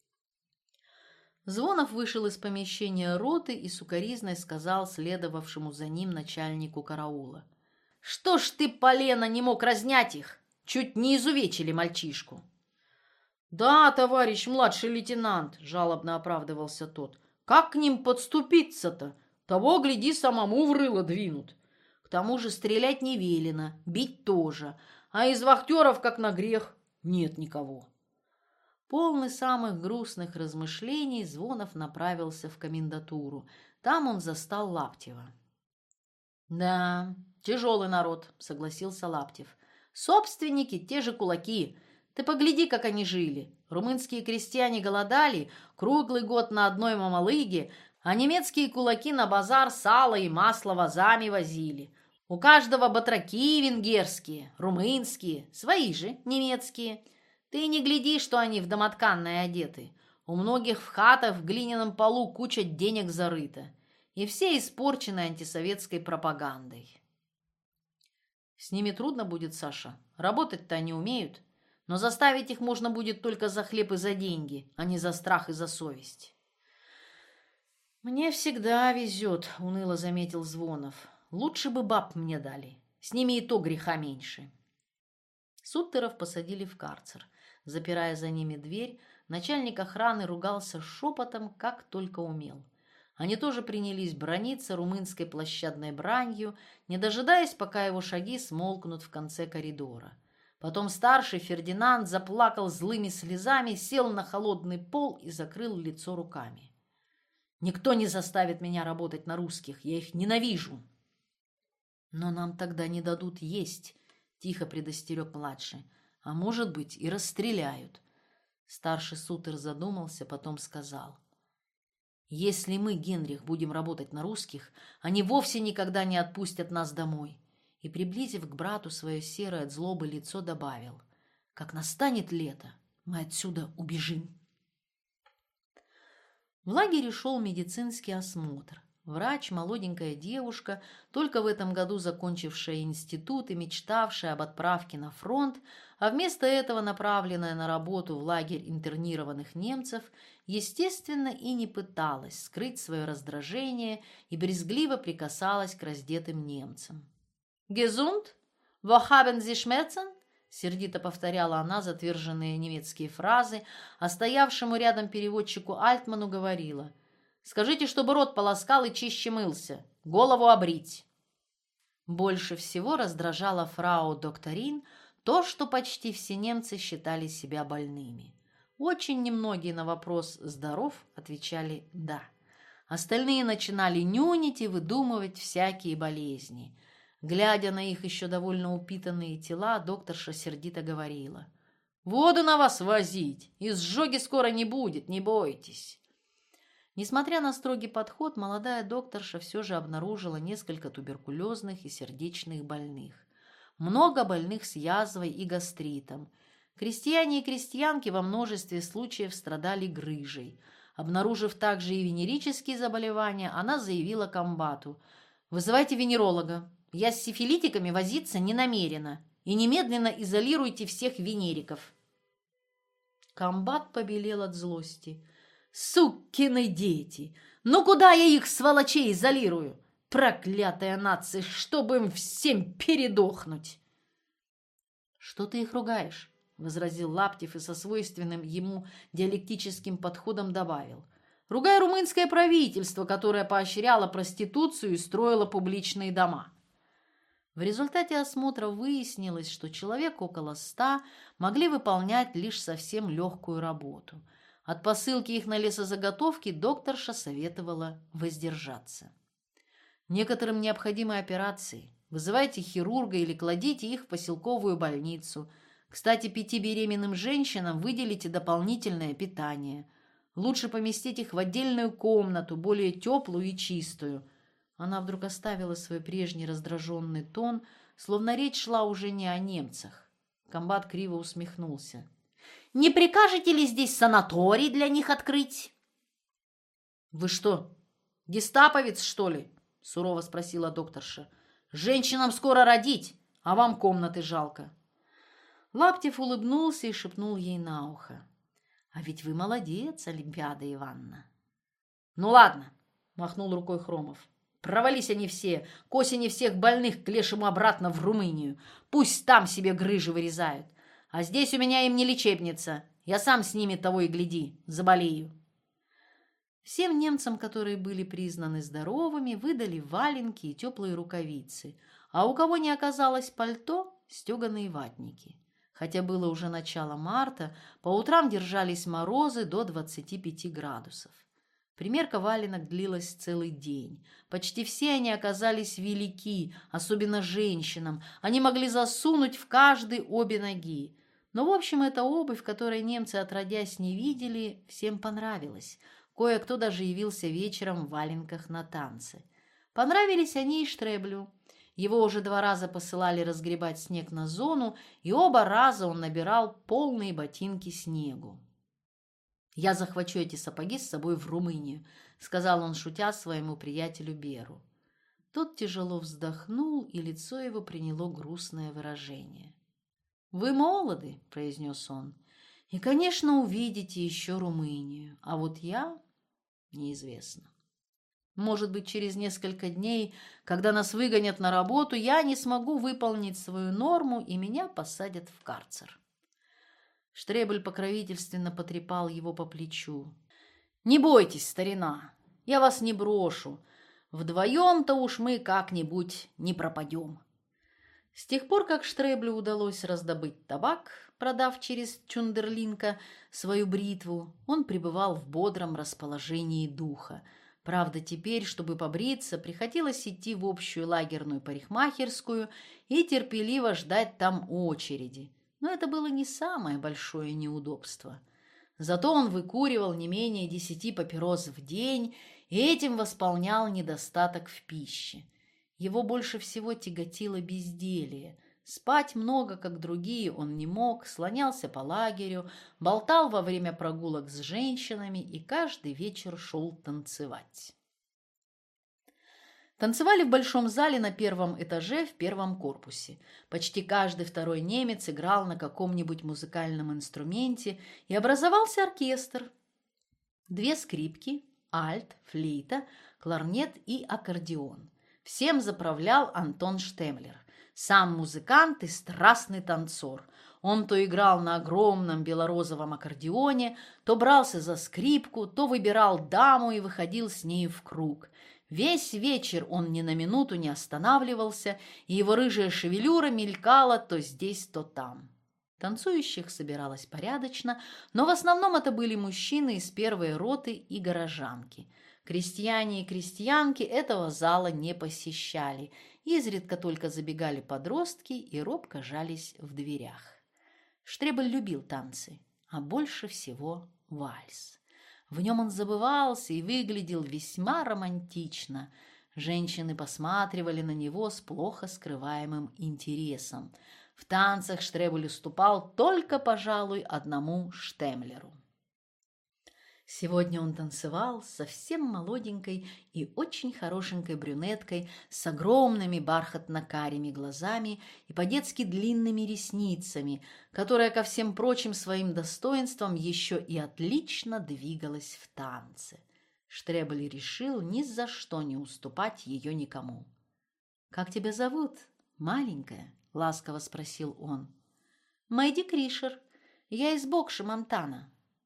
Звонов вышел из помещения роты и сукоризной сказал следовавшему за ним начальнику караула. «Что ж ты, полено, не мог разнять их? Чуть не изувечили мальчишку». «Да, товарищ младший лейтенант», — жалобно оправдывался тот. «Как к ним подступиться-то? Того, гляди, самому в рыло двинут. К тому же стрелять не велено, бить тоже, а из вахтеров, как на грех, нет никого». Полный самых грустных размышлений, Звонов направился в комендатуру. Там он застал Лаптева. «Да, тяжелый народ», — согласился Лаптев. «Собственники — те же кулаки. Ты погляди, как они жили. Румынские крестьяне голодали круглый год на одной мамалыге, а немецкие кулаки на базар сало и масло вазами возили. У каждого батраки венгерские, румынские, свои же немецкие. Ты не гляди, что они в домотканное одеты. У многих в хатах в глиняном полу куча денег зарыта. И все испорчены антисоветской пропагандой». «С ними трудно будет, Саша. Работать-то они умеют. Но заставить их можно будет только за хлеб и за деньги, а не за страх и за совесть». «Мне всегда везет», — уныло заметил Звонов. «Лучше бы баб мне дали. С ними и то греха меньше». Суттеров посадили в карцер. Запирая за ними дверь, начальник охраны ругался шепотом, как только умел. Они тоже принялись браниться румынской площадной бранью, не дожидаясь, пока его шаги смолкнут в конце коридора. Потом старший Фердинанд заплакал злыми слезами, сел на холодный пол и закрыл лицо руками. «Никто не заставит меня работать на русских, я их ненавижу». «Но нам тогда не дадут есть», — тихо предостерег младший. «А может быть, и расстреляют». Старший сутер задумался, потом сказал. «Если мы, Генрих, будем работать на русских, они вовсе никогда не отпустят нас домой». И, приблизив к брату свое серое от злобы лицо, добавил. «Как настанет лето, мы отсюда убежим». В лагере шел медицинский осмотр. Врач, молоденькая девушка, только в этом году закончившая институт и мечтавшая об отправке на фронт, а вместо этого направленная на работу в лагерь интернированных немцев, естественно, и не пыталась скрыть свое раздражение и брезгливо прикасалась к раздетым немцам. «Gesund? Wo haben Sie Schmerzen?» — сердито повторяла она затверженные немецкие фразы, а стоявшему рядом переводчику Альтману говорила: «Скажите, чтобы рот полоскал и чище мылся. Голову обрить». Больше всего раздражала фрау Докторин то, что почти все немцы считали себя больными. Очень немногие на вопрос «здоров» отвечали «да». Остальные начинали нюнить и выдумывать всякие болезни. Глядя на их еще довольно упитанные тела, докторша сердито говорила: «Воду на вас возить! Изжоги скоро не будет, не бойтесь!» Несмотря на строгий подход, молодая докторша все же обнаружила несколько туберкулезных и сердечных больных. Много больных с язвой и гастритом. Крестьяне и крестьянки во множестве случаев страдали грыжей. Обнаружив также и венерические заболевания, она заявила комбату: «Вызывайте венеролога. Я с сифилитиками возиться не намерена. И немедленно изолируйте всех венериков». Комбат побелел от злости. «Сукины дети! Ну куда я их, сволочей, изолирую? Проклятая нация, чтобы им всем передохнуть!» «Что ты их ругаешь?» — возразил Лаптев и со свойственным ему диалектическим подходом добавил. «Ругай румынское правительство, которое поощряло проституцию и строило публичные дома». В результате осмотра выяснилось, что человек около ста могли выполнять лишь совсем легкую работу. От посылки их на лесозаготовки докторша советовала воздержаться. Некоторым необходимы операции. Вызывайте хирурга или кладите их в поселковую больницу. Кстати, пяти беременным женщинам выделите дополнительное питание. Лучше поместить их в отдельную комнату, более теплую и чистую». Она вдруг оставила свой прежний раздраженный тон, словно речь шла уже не о немцах. Комбат криво усмехнулся. «Не прикажете ли здесь санаторий для них открыть?» «Вы что, гестаповец, что ли?» — сурово спросила докторша. «Женщинам скоро родить, а вам комнаты жалко». Лаптев улыбнулся и шепнул ей на ухо. «А ведь вы молодец, Олимпиада Ивановна». «Ну ладно», — махнул рукой Хромов. «Провались они все, к осени всех больных к лешему обратно в Румынию. Пусть там себе грыжи вырезают. А здесь у меня им не лечебница. Я сам с ними того и гляди, заболею». Всем немцам, которые были признаны здоровыми, выдали валенки и теплые рукавицы, а у кого не оказалось пальто, стеганые ватники. Хотя было уже начало марта, по утрам держались морозы до двадцати пяти градусов. Примерка валенок длилась целый день. Почти все они оказались велики, особенно женщинам. Они могли засунуть в каждый обе ноги. Но, в общем, эта обувь, которой немцы отродясь не видели, всем понравилась. Кое-кто даже явился вечером в валенках на танцы. Понравились они и Штреблю. Его уже два раза посылали разгребать снег на зону, и оба раза он набирал полные ботинки снегу. «Я захвачу эти сапоги с собой в Румынию», — сказал он, шутя, своему приятелю Беру. Тот тяжело вздохнул, и лицо его приняло грустное выражение. «Вы молоды», — произнес он, — «и, конечно, увидите еще Румынию, а вот я неизвестно. Может быть, через несколько дней, когда нас выгонят на работу, я не смогу выполнить свою норму, и меня посадят в карцер». Штребель покровительственно потрепал его по плечу. «Не бойтесь, старина, я вас не брошу. Вдвоем-то уж мы как-нибудь не пропадем». С тех пор, как Штреблю удалось раздобыть табак, продав через Чундерлинка свою бритву, он пребывал в бодром расположении духа. Правда, теперь, чтобы побриться, приходилось идти в общую лагерную парикмахерскую и терпеливо ждать там очереди. Но это было не самое большое неудобство. Зато он выкуривал не менее десяти папирос в день и этим восполнял недостаток в пище. Его больше всего тяготило безделье. Спать много, как другие, он не мог, слонялся по лагерю, болтал во время прогулок с женщинами и каждый вечер шел танцевать. Танцевали в большом зале на первом этаже в первом корпусе. Почти каждый второй немец играл на каком-нибудь музыкальном инструменте, и образовался оркестр. Две скрипки, альт, флейта, кларнет и аккордеон. Всем заправлял Антон Штемлер, сам музыкант и страстный танцор. Он то играл на огромном белорозовом аккордеоне, то брался за скрипку, то выбирал даму и выходил с нею в круг. Весь вечер он ни на минуту не останавливался, и его рыжая шевелюра мелькала то здесь, то там. Танцующих собиралось порядочно, но в основном это были мужчины из первой роты и горожанки. Крестьяне и крестьянки этого зала не посещали, изредка только забегали подростки и робко жались в дверях. Штребель любил танцы, а больше всего вальс. В нем он забывался и выглядел весьма романтично. Женщины посматривали на него с плохо скрываемым интересом. В танцах Штребель уступал только, пожалуй, одному Штемлеру. Сегодня он танцевал с совсем молоденькой и очень хорошенькой брюнеткой с огромными бархатно-карими глазами и по-детски длинными ресницами, которая ко всем прочим своим достоинствам еще и отлично двигалась в танце. Штребель решил ни за что не уступать ее никому. «Как тебя зовут, маленькая?» — ласково спросил он. «Мэдди Кришер. Я из Бокши, Монтана».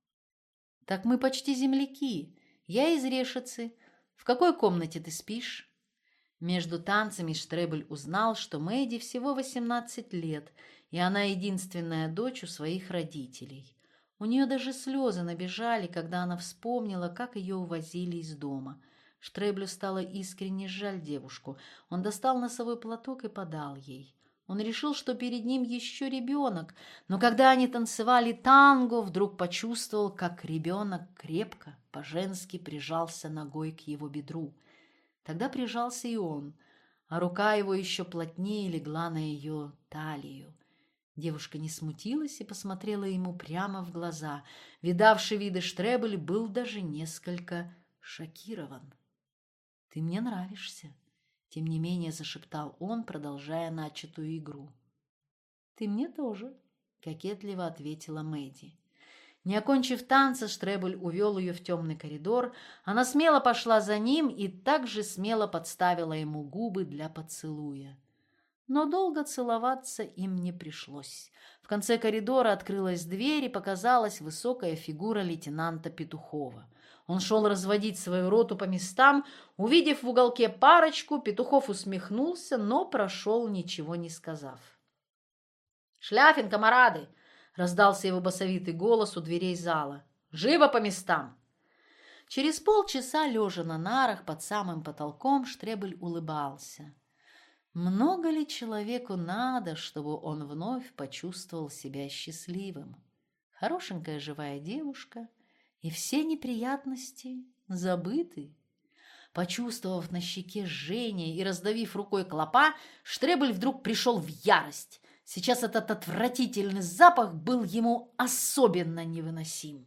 «Так мы почти земляки. Я из Решицы. В какой комнате ты спишь?» Между танцами Штребель узнал, что Мэдди всего восемнадцать лет, и она единственная дочь у своих родителей. У нее даже слезы набежали, когда она вспомнила, как ее увозили из дома. Штреблю стало искренне жаль девушку. Он достал носовой платок и подал ей. Он решил, что перед ним еще ребенок, но когда они танцевали танго, вдруг почувствовал, как ребенок крепко, по-женски прижался ногой к его бедру. Тогда прижался и он, а рука его еще плотнее легла на ее талию. Девушка не смутилась и посмотрела ему прямо в глаза. Видавший виды Штребель был даже несколько шокирован. «Ты мне нравишься», — тем не менее зашептал он, продолжая начатую игру. «Ты мне тоже», — кокетливо ответила Мэдди. Не окончив танца, Штребель увел ее в темный коридор. Она смело пошла за ним и также смело подставила ему губы для поцелуя. Но долго целоваться им не пришлось. В конце коридора открылась дверь, и показалась высокая фигура лейтенанта Петухова. Он шел разводить свою роту по местам. Увидев в уголке парочку, Петухов усмехнулся, но прошел, ничего не сказав. «Шляфин, комарады!» — раздался его басовитый голос у дверей зала. «Живо по местам!» Через полчаса, лежа на нарах под самым потолком, Штребель улыбался. Много ли человеку надо, чтобы он вновь почувствовал себя счастливым? Хорошенькая живая девушка, и все неприятности забыты. Почувствовав на щеке жжение и раздавив рукой клопа, Штребель вдруг пришел в ярость. Сейчас этот отвратительный запах был ему особенно невыносим.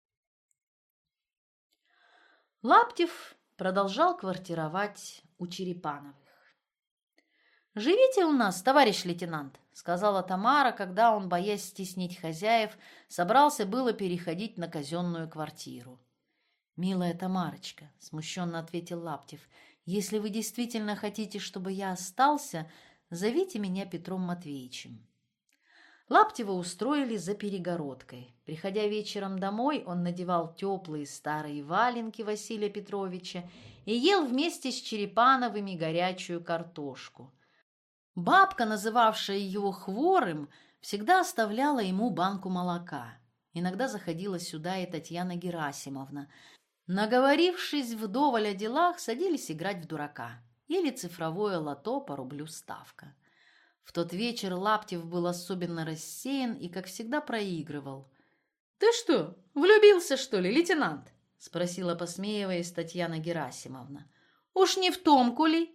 Лаптев продолжал квартировать у Черепановых. «Живите у нас, товарищ лейтенант», — сказала Тамара, когда он, боясь стеснить хозяев, собрался было переходить на казенную квартиру. «Милая Тамарочка», — смущенно ответил Лаптев, — «если вы действительно хотите, чтобы я остался, зовите меня Петром Матвеевичем». Лаптева устроили за перегородкой. Приходя вечером домой, он надевал теплые старые валенки Василия Петровича и ел вместе с Черепановыми горячую картошку. Бабка, называвшая его хворым, всегда оставляла ему банку молока. Иногда заходила сюда и Татьяна Герасимовна. Наговорившись вдоволь о делах, садились играть в дурака или цифровое лото по рублю ставка. В тот вечер Лаптев был особенно рассеян и, как всегда, проигрывал. «Ты что, влюбился, что ли, лейтенант?» — спросила, посмеиваясь, Татьяна Герасимовна. «Уж не в Томку ли?»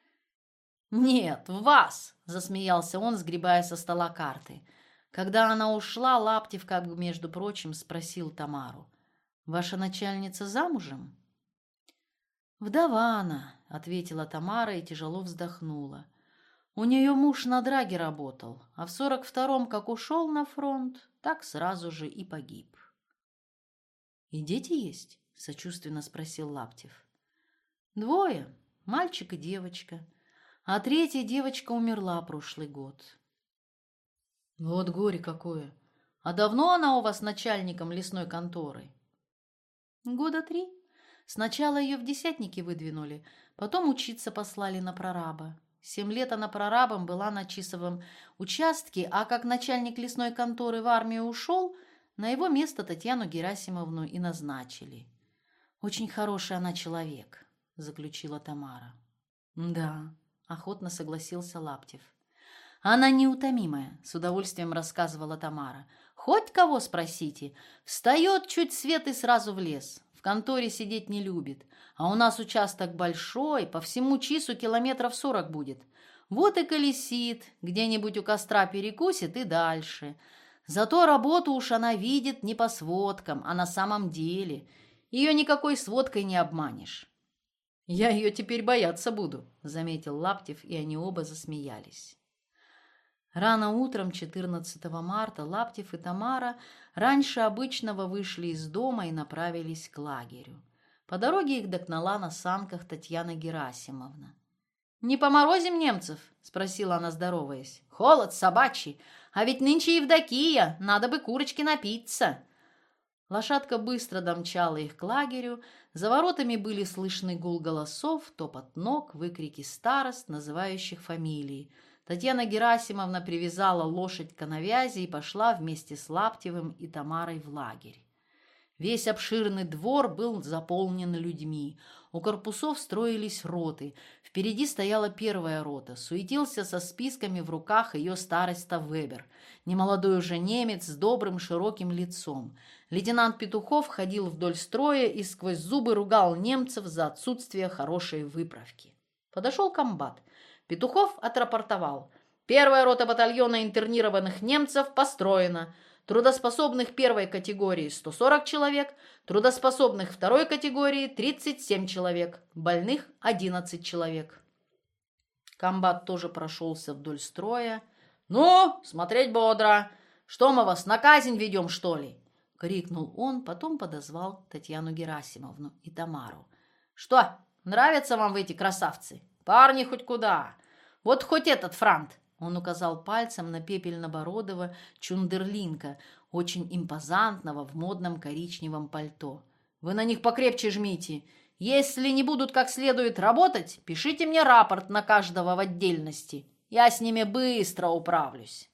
«Нет, в вас!» — засмеялся он, сгребая со стола карты. Когда она ушла, Лаптев, как бы, между прочим, спросил Тамару. «Ваша начальница замужем?» «Вдова она», — ответила Тамара и тяжело вздохнула. «У нее муж на драге работал, а в сорок втором, как ушел на фронт, так сразу же и погиб». «И дети есть?» — сочувственно спросил Лаптев. «Двое, мальчик и девочка. А третья девочка умерла прошлый год». «Вот горе какое! А давно она у вас начальником лесной конторы?» «Года три. Сначала ее в десятники выдвинули, потом учиться послали на прораба. Семь лет она прорабом была на часовом участке, а как начальник лесной конторы в армию ушел, на его место Татьяну Герасимовну и назначили. Очень хороший она человек», — заключила Тамара. «Да», — охотно согласился Лаптев. «Она неутомимая», — с удовольствием рассказывала Тамара. «Хоть кого спросите. Встает чуть свет и сразу в лес. В конторе сидеть не любит. А у нас участок большой, по всему часу километров сорок будет. Вот и колесит, где-нибудь у костра перекусит и дальше. Зато работу уж она видит не по сводкам, а на самом деле. Ее никакой сводкой не обманешь». «Я ее теперь бояться буду», — заметил Лаптев, и они оба засмеялись. Рано утром четырнадцатого марта Лаптев и Тамара раньше обычного вышли из дома и направились к лагерю. По дороге их догнала на санках Татьяна Герасимовна. «Не поморозим немцев?» — спросила она, здороваясь. «Холод собачий, а ведь нынче Евдокия, надо бы курочки напиться». Лошадка быстро домчала их к лагерю. За воротами были слышны гул голосов, топот ног, выкрики старост, называющих фамилии. Татьяна Герасимовна привязала лошадь к навязи и пошла вместе с Лаптевым и Тамарой в лагерь. Весь обширный двор был заполнен людьми. У корпусов строились роты. Впереди стояла первая рота. Суетился со списками в руках ее староста Вебер, немолодой уже немец с добрым широким лицом. Лейтенант Петухов ходил вдоль строя и сквозь зубы ругал немцев за отсутствие хорошей выправки. Подошел комбат. Петухов отрапортовал. Первая рота батальона интернированных немцев построена. Трудоспособных первой категории сто сорок человек, трудоспособных второй категории тридцать семь человек, больных одиннадцать человек. Комбат тоже прошелся вдоль строя. «Ну, смотреть бодро! Что мы вас на казнь ведем, что ли?» — крикнул он, потом подозвал Татьяну Герасимовну и Тамару. «Что, нравятся вам эти красавцы? Парни хоть куда! Вот хоть этот франт!» Он указал пальцем на пепельнобородого чундерлинка, очень импозантного в модном коричневом пальто. «Вы на них покрепче жмите. Если не будут как следует работать, пишите мне рапорт на каждого в отдельности. Я с ними быстро управлюсь».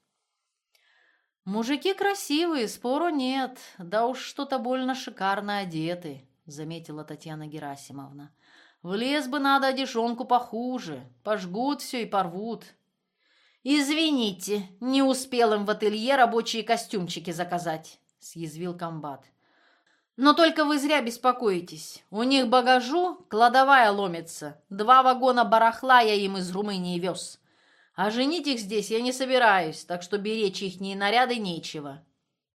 «Мужики красивые, спору нет. Да уж что-то больно шикарно одеты», — заметила Татьяна Герасимовна. «В лес бы надо одежонку похуже. Пожгут все и порвут». «Извините, не успел им в ателье рабочие костюмчики заказать», — съязвил комбат. «Но только вы зря беспокоитесь. У них багажу кладовая ломится. Два вагона барахла я им из Румынии вез. А женить их здесь я не собираюсь, так что беречь ихние наряды нечего».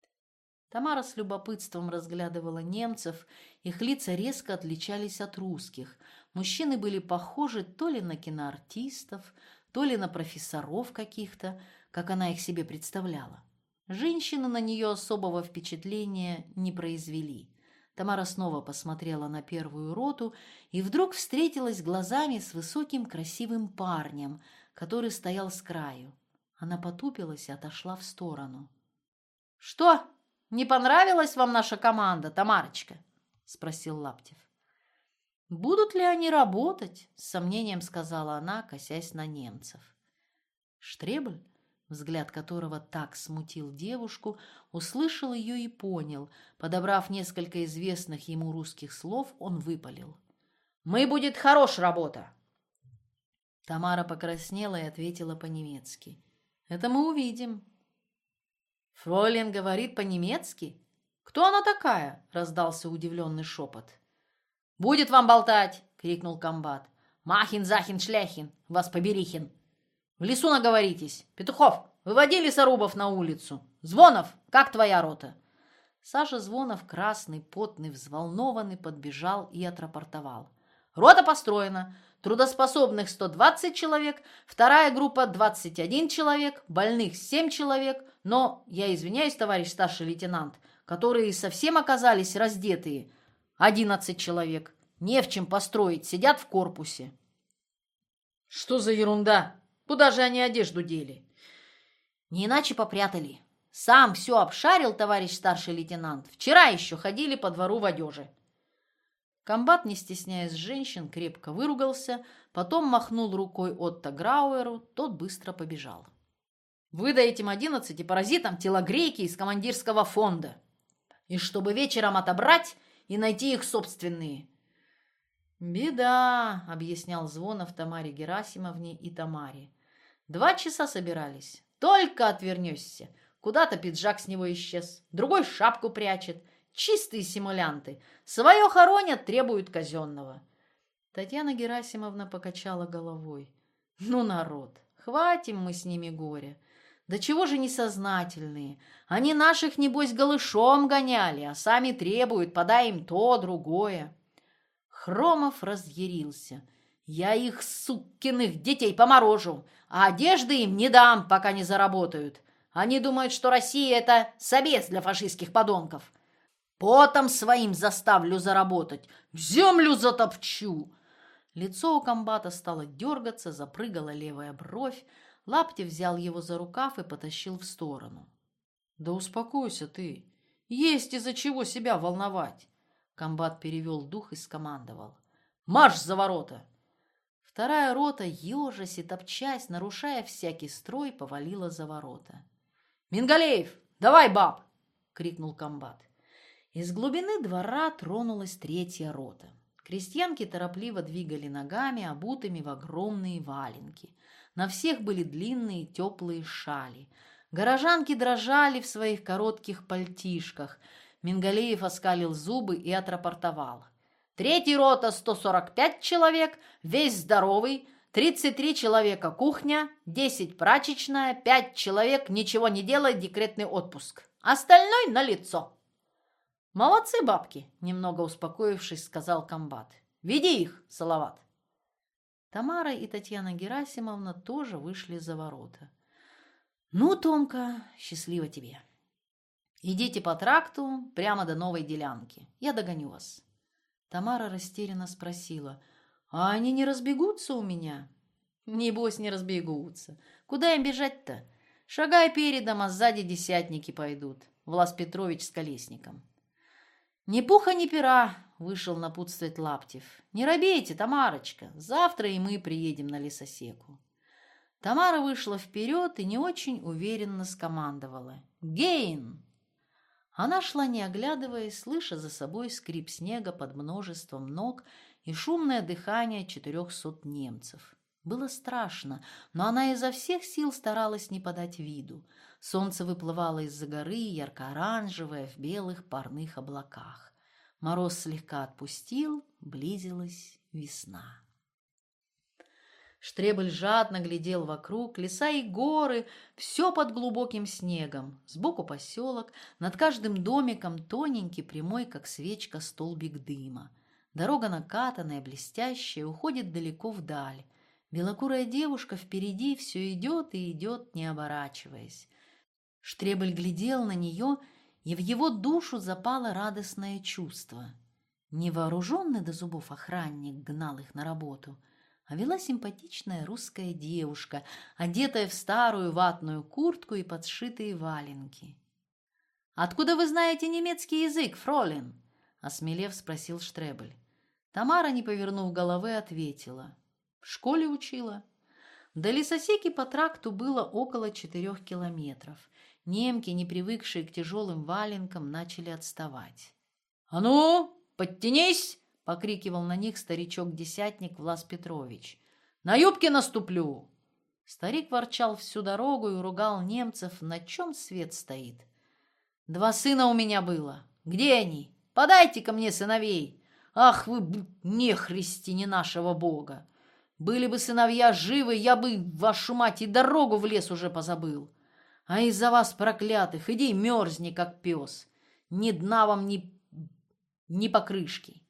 Тамара с любопытством разглядывала немцев. Их лица резко отличались от русских. Мужчины были похожи то ли на киноартистов, то ли на профессоров каких-то, как она их себе представляла. Женщины на нее особого впечатления не произвели. Тамара снова посмотрела на первую роту и вдруг встретилась глазами с высоким красивым парнем, который стоял с краю. Она потупилась и отошла в сторону. «Что, не понравилась вам наша команда, Тамарочка?» — спросил Лаптев. «Будут ли они работать?» — с сомнением сказала она, косясь на немцев. Штребль, взгляд которого так смутил девушку, услышал ее и понял. Подобрав несколько известных ему русских слов, он выпалил: «Мы будет хорош работа!» Тамара покраснела и ответила по-немецки: «Это мы увидим». «Фройлен говорит по-немецки? Кто она такая?» — раздался удивленный шепот. «Будет вам болтать!» — крикнул комбат. «Махин, захин, шляхин! Вас поберихин! В лесу наговоритесь! Петухов, выводи лесорубов на улицу! Звонов, как твоя рота?» Саша Звонов, красный, потный, взволнованный, подбежал и отрапортовал. «Рота построена! Трудоспособных сто двадцать человек, вторая группа двадцать один человек, больных семь человек, но, я извиняюсь, товарищ старший лейтенант, которые совсем оказались раздетые, одиннадцать человек. Не в чем построить, сидят в корпусе». «Что за ерунда? Куда же они одежду дели?» «Не иначе попрятали. Сам все обшарил, товарищ старший лейтенант. Вчера еще ходили по двору в одежде». Комбат, не стесняясь женщин, крепко выругался, потом махнул рукой Отто Грауэру, тот быстро побежал. «Выдай этим одиннадцати паразитам телогрейки из командирского фонда. И чтобы вечером отобрать и найти их собственные». «Беда», — объяснял Звонов Тамаре Герасимовне и Тамаре. «Два часа собирались. Только отвернешься. Куда-то пиджак с него исчез, другой шапку прячет. Чистые симулянты. Свое хоронят, требуют казенного». Татьяна Герасимовна покачала головой. «Ну, народ, хватим мы с ними горя. Да чего же несознательные? Они наших, небось, голышом гоняли, а сами требуют, подай им то, другое». Хромов разъярился. «Я их, сукиных детей, поморожу, а одежды им не дам, пока не заработают. Они думают, что Россия — это собес для фашистских подонков. Потом своим заставлю заработать, землю затопчу». Лицо у комбата стало дергаться, запрыгала левая бровь. Лаптев взял его за рукав и потащил в сторону. «Да успокойся ты, есть из-за чего себя волновать». Комбат перевел дух и скомандовал: «Марш за ворота!» Вторая рота, ежась и топчась, нарушая всякий строй, повалила за ворота. «Мингалеев, давай баб!» — крикнул комбат. Из глубины двора тронулась третья рота. Крестьянки торопливо двигали ногами, обутыми в огромные валенки. На всех были длинные теплые шали. Горожанки дрожали в своих коротких пальтишках. Мингалеев оскалил зубы и отрапортовал. «Третья рота сто сорок пять человек, весь здоровый, тридцать три человека кухня, десять прачечная, пять человек ничего не делает, декретный отпуск. Остальной на лицо». «Молодцы, бабки!» – немного успокоившись, сказал комбат. «Веди их, Салават!» Тамара и Татьяна Герасимовна тоже вышли за ворота. «Ну, Томка, счастливо тебе! Идите по тракту прямо до новой делянки. Я догоню вас». Тамара растерянно спросила: «А они не разбегутся у меня?» «Небось, не разбегутся. Куда им бежать-то? Шагай передом, а сзади десятники пойдут. Влас Петрович с Колесником». «Ни пуха, ни пера», — вышел напутствовать Лаптев. «Не робейте, Тамарочка, завтра и мы приедем на лесосеку». Тамара вышла вперед и не очень уверенно скомандовала: «Гейн!». Она шла, не оглядываясь, слыша за собой скрип снега под множеством ног и шумное дыхание четырехсот немцев. Было страшно, но она изо всех сил старалась не подать виду. Солнце выплывало из-за горы, ярко-оранжевое, в белых парных облаках. Мороз слегка отпустил, близилась весна. Штребель жадно глядел вокруг, леса и горы, все под глубоким снегом. Сбоку поселок, над каждым домиком тоненький, прямой, как свечка, столбик дыма. Дорога накатанная, блестящая, уходит далеко вдаль. Белокурая девушка впереди все идет и идет, не оборачиваясь. Штребель глядел на нее, и в его душу запало радостное чувство. Невооруженный до зубов охранник гнал их на работу, а вела симпатичная русская девушка, одетая в старую ватную куртку и подшитые валенки. «Откуда вы знаете немецкий язык, фролин?» — осмелев спросил Штребель. Тамара, не повернув головы, ответила: «В школе учила». До лесосеки по тракту было около четырех километров. Немки, не привыкшие к тяжелым валенкам, начали отставать. «А ну, подтянись!» — покрикивал на них старичок-десятник Влас Петрович. «На юбке наступлю!» Старик ворчал всю дорогу и ругал немцев, на чем свет стоит. «Два сына у меня было. Где они? Подайте-ка мне сыновей! Ах вы, нехристи, не нашего бога! Были бы сыновья живы, я бы, вашу мать, и дорогу в лес уже позабыл. А из-за вас, проклятых, иди мерзни, как пес. Ни дна вам, ни, ни покрышки».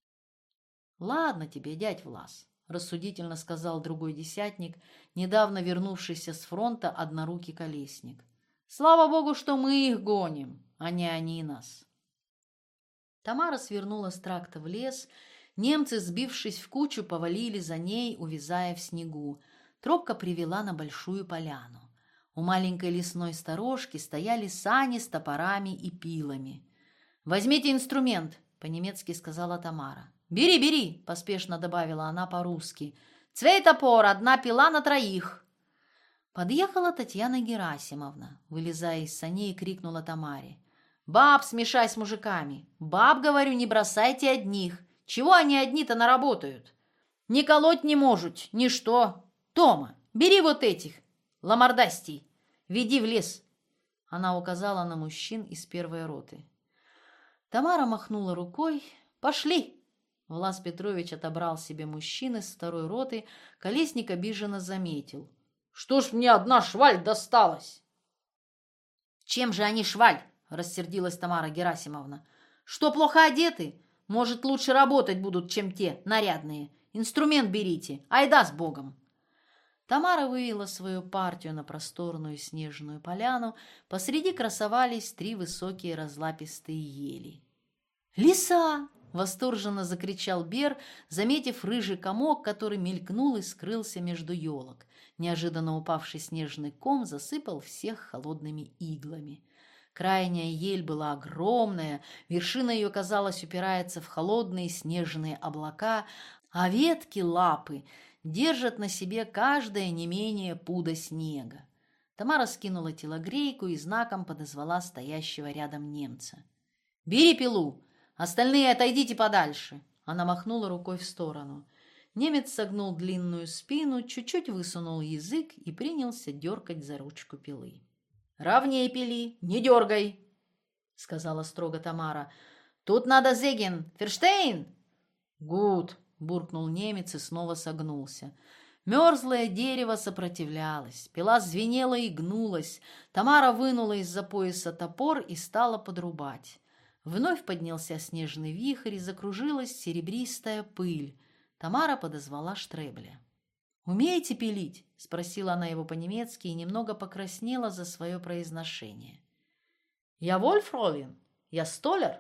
«Ладно тебе, дядь Влас», — рассудительно сказал другой десятник, недавно вернувшийся с фронта однорукий Колесник. «Слава богу, что мы их гоним, а не они нас». Тамара свернула с тракта в лес. Немцы, сбившись в кучу, повалили за ней, увязая в снегу. Тропка привела на большую поляну. У маленькой лесной сторожки стояли сани с топорами и пилами. «Возьмите инструмент», — по-немецки сказала Тамара. «Бери, бери», — поспешно добавила она по-русски. «Цвей топор, одна пила на троих». Подъехала Татьяна Герасимовна, вылезая из саней, крикнула Тамаре: «Баб смешай с мужиками! Баб, говорю, не бросайте одних! Чего они одни-то наработают? Ни колоть не можут, ни что! Тома, бери вот этих, ламордастей, веди в лес!» Она указала на мужчин из первой роты. Тамара махнула рукой: «Пошли!» Влас Петрович отобрал себе мужчин из второй роты. Колесник обиженно заметил: «Что ж мне одна шваль досталась?» «Чем же они шваль?» — рассердилась Тамара Герасимовна. «Что, плохо одеты? Может, лучше работать будут, чем те, нарядные. Инструмент берите, айда с Богом!» Тамара вывела свою партию на просторную снежную поляну. Посреди красовались три высокие разлапистые ели. «Лиса!» — восторженно закричал Бер, заметив рыжий комок, который мелькнул и скрылся между елок. Неожиданно упавший снежный ком засыпал всех холодными иглами. Крайняя ель была огромная, вершина ее, казалось, упирается в холодные снежные облака, а ветки, лапы держат на себе каждое не менее пуда снега. Тамара скинула телогрейку и знаком подозвала стоящего рядом немца. «Бери пилу! Остальные отойдите подальше!» Она махнула рукой в сторону. Немец согнул длинную спину, чуть-чуть высунул язык и принялся дергать за ручку пилы. «Ровней пили, не дергай!» — сказала строго Тамара. «Тут надо зеген! Ферштейн!» «Гуд!» — буркнул немец и снова согнулся. Мерзлое дерево сопротивлялось, пила звенела и гнулась. Тамара вынула из-за пояса топор и стала подрубать. Вновь поднялся снежный вихрь и закружилась серебристая пыль. Тамара подозвала Штребля. «Умеете пилить?» — спросила она его по-немецки и немного покраснела за свое произношение. «Я вольфровин, я столяр».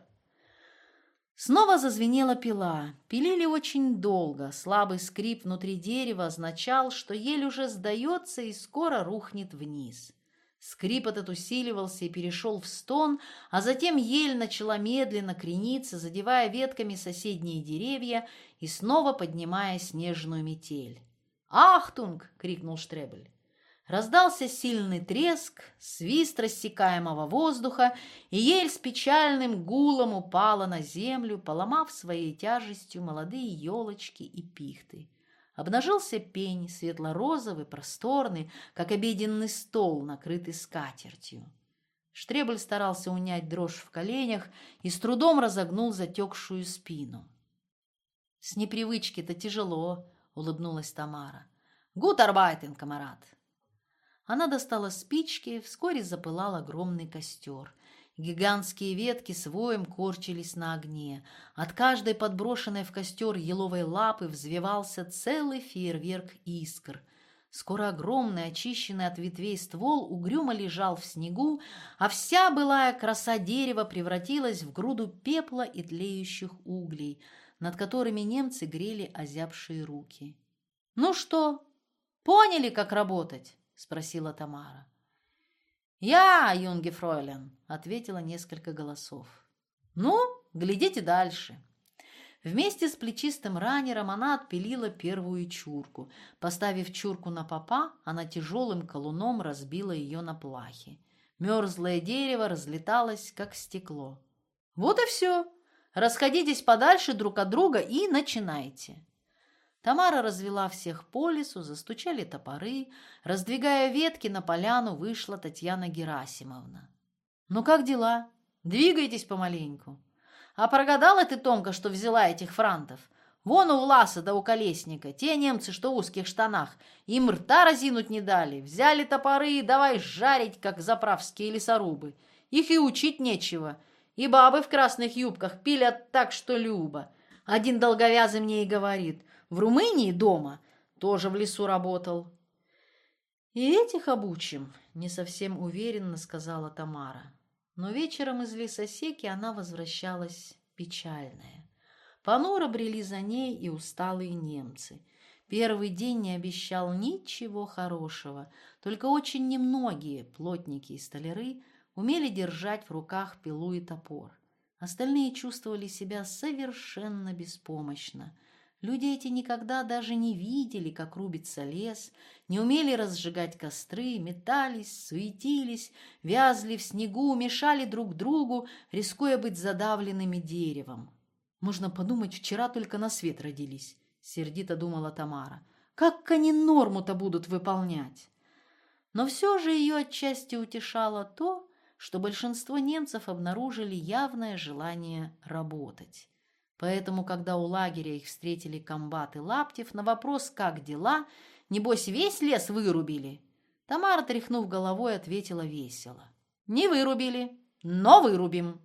Снова зазвенела пила. Пилили очень долго. Слабый скрип внутри дерева означал, что ель уже сдается и скоро рухнет вниз. Скрип этот усиливался и перешел в стон, а затем ель начала медленно крениться, задевая ветками соседние деревья и снова поднимая снежную метель. «Ахтунг!» — крикнул Штребель. Раздался сильный треск, свист рассекаемого воздуха, и ель с печальным гулом упала на землю, поломав своей тяжестью молодые елочки и пихты. Обнажился пень, светло-розовый, просторный, как обеденный стол, накрытый скатертью. Штребель старался унять дрожь в коленях и с трудом разогнул затекшую спину. «С непривычки-то тяжело», — улыбнулась Тамара. «Гут арбайтен, камарад!» Она достала спички, вскоре запылал огромный костер. Гигантские ветки с воем корчились на огне. От каждой подброшенной в костер еловой лапы взвивался целый фейерверк искр. Скоро огромный, очищенный от ветвей ствол угрюмо лежал в снегу, а вся былая краса дерева превратилась в груду пепла и тлеющих углей, над которыми немцы грели озябшие руки. «Ну что, поняли, как работать?» — спросила Тамара. «Я, юнге фройлен», — ответило несколько голосов. «Ну, глядите дальше». Вместе с плечистым раннером она отпилила первую чурку. Поставив чурку на попа, она тяжелым колуном разбила ее на плахи. Мерзлое дерево разлеталось, как стекло. «Вот и все. Расходитесь подальше друг от друга и начинайте». Тамара развела всех по лесу, застучали топоры. Раздвигая ветки, на поляну вышла Татьяна Герасимовна. «Ну как дела? Двигайтесь помаленьку». «А прогадала ты, Томка, что взяла этих франтов? Вон у Власа да у Колесника, те немцы, что в узких штанах, им рта разинуть не дали. Взяли топоры и давай жарить, как заправские лесорубы. Их и учить нечего. И бабы в красных юбках пилят так, что любо. Один долговязый мне и говорит: в Румынии дома тоже в лесу работал». «И этих обучим», — не совсем уверенно сказала Тамара. Но вечером из лесосеки она возвращалась печальная. Понуро брели за ней и усталые немцы. Первый день не обещал ничего хорошего, только очень немногие плотники и столяры умели держать в руках пилу и топор. Остальные чувствовали себя совершенно беспомощно. Люди эти никогда даже не видели, как рубится лес, не умели разжигать костры, метались, суетились, вязли в снегу, мешали друг другу, рискуя быть задавленными деревом. «Можно подумать, вчера только на свет родились», — сердито думала Тамара. «Как они норму-то будут выполнять?» Но все же ее отчасти утешало то, что большинство немцев обнаружили явное желание работать. Поэтому, когда у лагеря их встретили комбат и Лаптев, на вопрос «как дела?», небось весь лес вырубили, Тамара, тряхнув головой, ответила весело: «Не вырубили, но вырубим».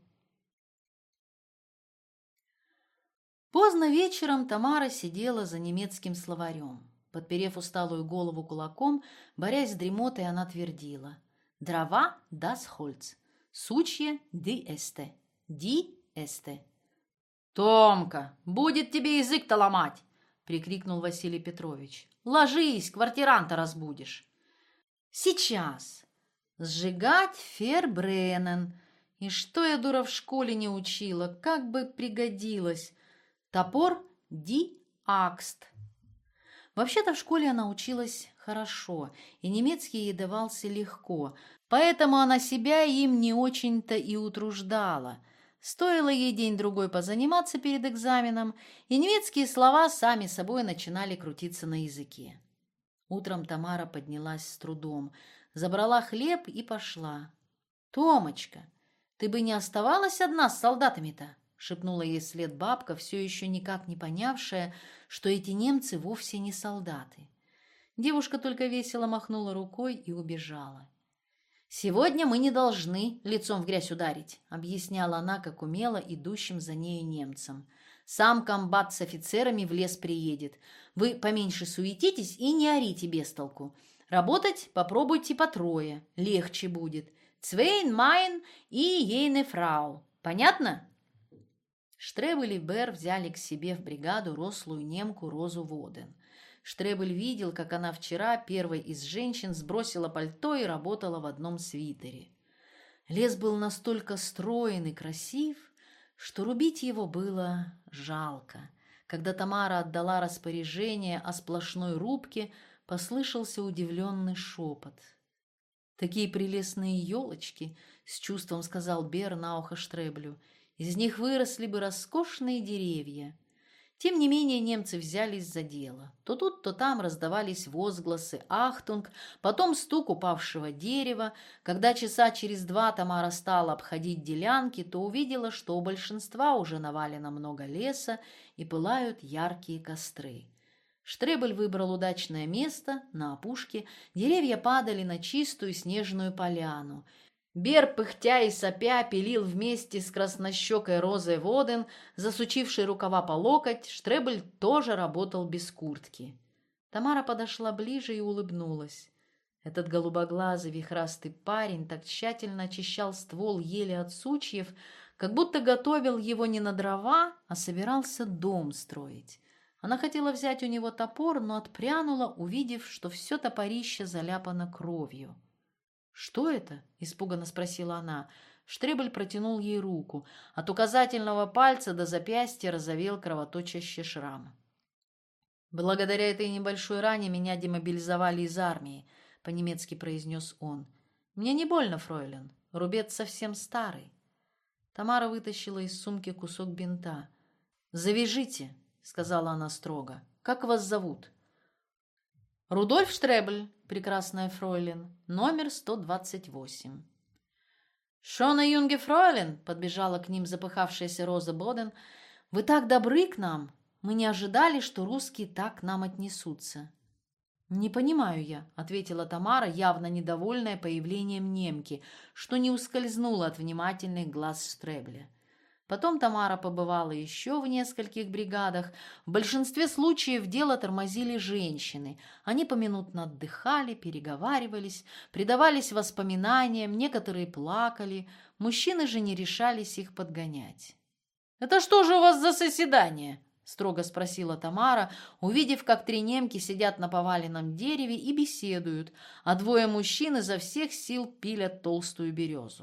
Поздно вечером Тамара сидела за немецким словарем. Подперев усталую голову кулаком, борясь с дремотой, она твердила: «Дрова – das Holz, сучье – die Äste, die Äste». «Томка, будет тебе язык-то ломать!» — прикрикнул Василий Петрович. «Ложись, квартиранта разбудишь». «Сейчас! Сжигать фербренен. И что я, дура, в школе не учила? Как бы пригодилось! Топор ди акст». Вообще-то в школе она училась хорошо, и немецкий ей давался легко, поэтому она себя им не очень-то и утруждала. Стоило ей день-другой позаниматься перед экзаменом, и немецкие слова сами собой начинали крутиться на языке. Утром Тамара поднялась с трудом, забрала хлеб и пошла. «Томочка, ты бы не оставалась одна с солдатами-то?» — шепнула ей вслед бабка, все еще никак не понявшая, что эти немцы вовсе не солдаты. Девушка только весело махнула рукой и убежала. «Сегодня мы не должны лицом в грязь ударить», — объясняла она, как умела, идущим за нею немцам. «Сам комбат с офицерами в лес приедет. Вы поменьше суетитесь и не орите без толку. Работать попробуйте по трое, легче будет. Цвейн, Майн и ейне фрау. Понятно?» Штребель и Бер взяли к себе в бригаду рослую немку Розу Воден. Штребель видел, как она вчера, первой из женщин, сбросила пальто и работала в одном свитере. Лес был настолько строен и красив, что рубить его было жалко. Когда Тамара отдала распоряжение о сплошной рубке, послышался удивленный шепот. «Такие прелестные елочки!» — с чувством сказал Бер на ухо Штребелю. «Из них выросли бы роскошные деревья». Тем не менее немцы взялись за дело. То тут, то там раздавались возгласы «Ахтунг», потом стук упавшего дерева. Когда часа через два Тамара стала обходить делянки, то увидела, что у большинства уже навалено много леса и пылают яркие костры. Штребель выбрал удачное место на опушке, деревья падали на чистую снежную поляну. Бер, пыхтя и сопя, пилил вместе с краснощекой Розой Воден, засучившей рукава по локоть. Штребель тоже работал без куртки. Тамара подошла ближе и улыбнулась. Этот голубоглазый вихрастый парень так тщательно очищал ствол ели от сучьев, как будто готовил его не на дрова, а собирался дом строить. Она хотела взять у него топор, но отпрянула, увидев, что все топорище заляпано кровью. «Что это?» – испуганно спросила она. Штребель протянул ей руку. От указательного пальца до запястья разовел кровоточащий шрам. «Благодаря этой небольшой ране меня демобилизовали из армии», – по-немецки произнес он. «Мне не больно, фройлен. Рубец совсем старый». Тамара вытащила из сумки кусок бинта. «Завяжите», — сказала она строго. «Как вас зовут?» «Рудольф Штребель, прекрасная фройлен, номер сто двадцать восемь». «Шона юнге фройлен», — подбежала к ним запыхавшаяся Роза Боден, — «вы так добры к нам. Мы не ожидали, что русские так к нам отнесутся». «Не понимаю я», — ответила Тамара, явно недовольная появлением немки, что не ускользнуло от внимательных глаз Штребеля. Потом Тамара побывала еще в нескольких бригадах. В большинстве случаев дело тормозили женщины. Они поминутно отдыхали, переговаривались, предавались воспоминаниям, некоторые плакали. Мужчины же не решались их подгонять. «Это что же у вас за соседание?» — строго спросила Тамара, увидев, как три немки сидят на поваленном дереве и беседуют, а двое мужчин изо всех сил пилят толстую березу.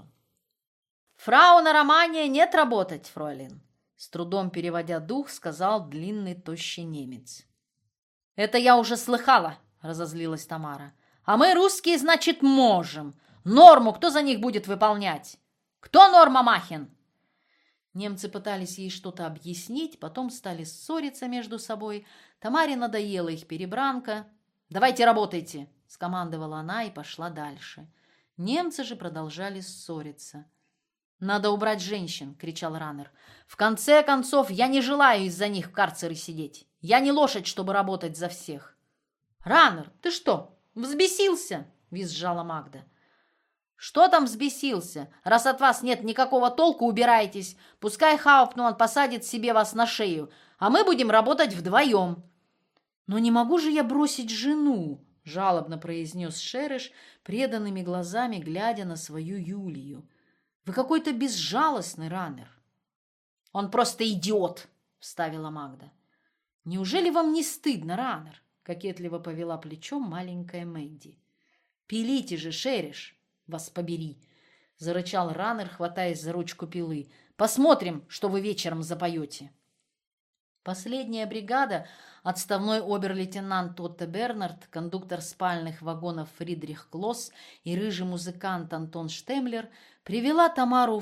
«Фрау на романе нет работать, фройлен», — с трудом переводя дух, сказал длинный тощий немец. «Это я уже слыхала», — разозлилась Тамара. «А мы, русские, значит, можем. Норму кто за них будет выполнять? Кто Норма Махен?» Немцы пытались ей что-то объяснить, потом стали ссориться между собой. Тамаре надоела их перебранка. «Давайте работайте», — скомандовала она и пошла дальше. Немцы же продолжали ссориться. «Надо убрать женщин!» — кричал Раннер. «В конце концов, я не желаю из-за них в карцере сидеть. Я не лошадь, чтобы работать за всех». «Раннер, ты что, взбесился?» — визжала Магда. «Что там взбесился? Раз от вас нет никакого толку, убирайтесь. Пускай Хауптман посадит себе вас на шею, а мы будем работать вдвоем». «Но не могу же я бросить жену!» — жалобно произнес Шереш, преданными глазами глядя на свою Юлию. «Вы какой-то безжалостный, Раннер». «Он просто идиот», — вставила Магда. «Неужели вам не стыдно, Раннер?» — кокетливо повела плечом маленькая Мэдди. «Пилите же, Шереш, вас побери», — зарычал Раннер, хватаясь за ручку пилы. «Посмотрим, что вы вечером запоете». Последняя бригада, отставной обер-лейтенант Отто Бернард, кондуктор спальных вагонов Фридрих Клосс и рыжий музыкант Антон Штемлер привела Тамару в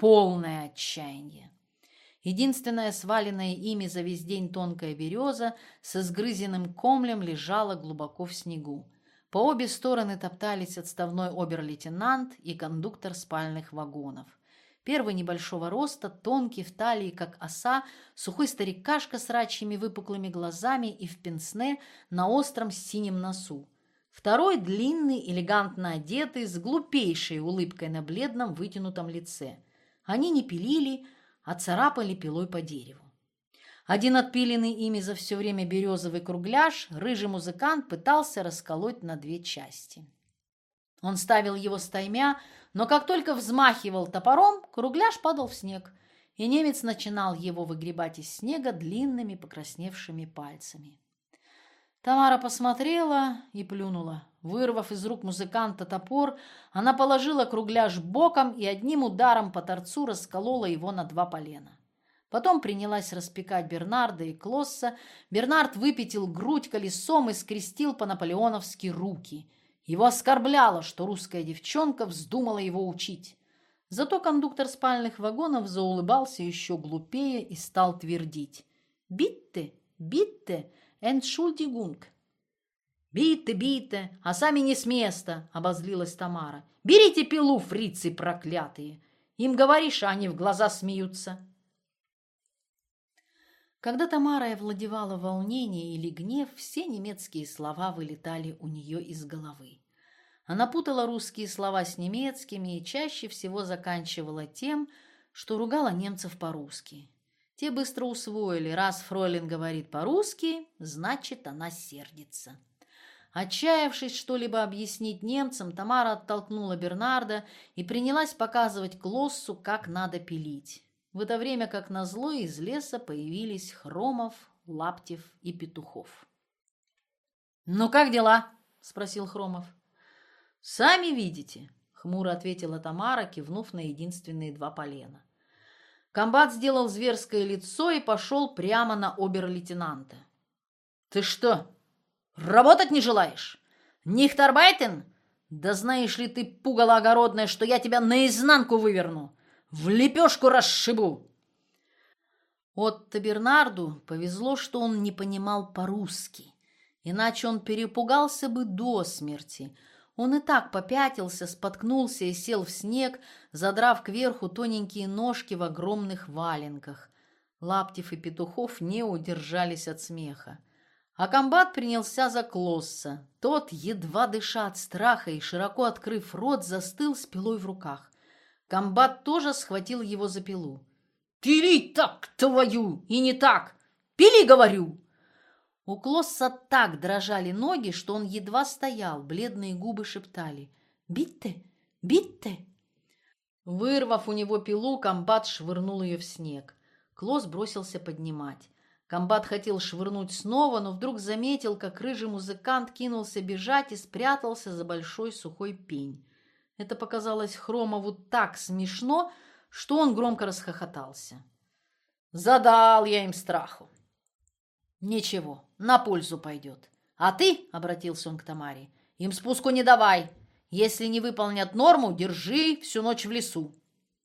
полное отчаяние. Единственная сваленная ими за весь день тонкая береза с изгрызенным комлем лежала глубоко в снегу. По обе стороны топтались отставной обер-лейтенант и кондуктор спальных вагонов. Первый небольшого роста, тонкий в талии, как оса, сухой старикашка с рачьими выпуклыми глазами и в пенсне на остром синем носу. Второй длинный, элегантно одетый, с глупейшей улыбкой на бледном вытянутом лице. Они не пилили, а царапали пилой по дереву. Один отпиленный ими за все время березовый кругляш рыжий музыкант пытался расколоть на две части. Он ставил его стаймя, но как только взмахивал топором, кругляш падал в снег, и немец начинал его выгребать из снега длинными покрасневшими пальцами. Тамара посмотрела и плюнула. Вырвав из рук музыканта топор, она положила кругляш боком и одним ударом по торцу расколола его на два полена. Потом принялась распекать Бернарда и Клосса. Бернард выпятил грудь колесом и скрестил по-наполеоновски руки. Его оскорбляло, что русская девчонка вздумала его учить. Зато кондуктор спальных вагонов заулыбался еще глупее и стал твердить: «Битте, битте, эншульдигунг». «Битте, битте, а сами не с места», — обозлилась Тамара. «Берите пилу, фрицы проклятые. Им говоришь, а они в глаза смеются». Когда Тамара овладевала волнение или гнев, все немецкие слова вылетали у нее из головы. Она путала русские слова с немецкими и чаще всего заканчивала тем, что ругала немцев по-русски. Те быстро усвоили: раз фройлен говорит по-русски, значит, она сердится. Отчаявшись что-либо объяснить немцам, Тамара оттолкнула Бернарда и принялась показывать Клоссу, как надо пилить. В это время, как назло, из леса появились Хромов, Лаптев и Петухов. «Ну, как дела?» – спросил Хромов. «Сами видите», – хмуро ответила Тамара, кивнув на единственные два полена. Комбат сделал зверское лицо и пошел прямо на обер-лейтенанта. «Ты что, работать не желаешь? Нихтарбайтен? Да знаешь ли ты, пугало огородное, что я тебя наизнанку выверну? В лепешку расшибу!» Отто Бернарду повезло, что он не понимал по-русски, иначе он перепугался бы до смерти. Он и так попятился, споткнулся и сел в снег, задрав кверху тоненькие ножки в огромных валенках. Лаптев и Петухов не удержались от смеха. А комбат принялся за Клосса. Тот, едва дыша от страха и широко открыв рот, застыл с пилой в руках. Комбат тоже схватил его за пилу. «Пили так, твою, и не так! Пили, говорю!» У Клосса так дрожали ноги, что он едва стоял, бледные губы шептали: «Битте, битте!» Вырвав у него пилу, комбат швырнул ее в снег. Клосс бросился поднимать. Комбат хотел швырнуть снова, но вдруг заметил, как рыжий музыкант кинулся бежать и спрятался за большой сухой пень. Это показалось Хромову так смешно, что он громко расхохотался. «Задал я им страху». «Ничего, на пользу пойдет. А ты, — обратился он к Тамаре, — им спуску не давай. Если не выполнят норму, держи всю ночь в лесу».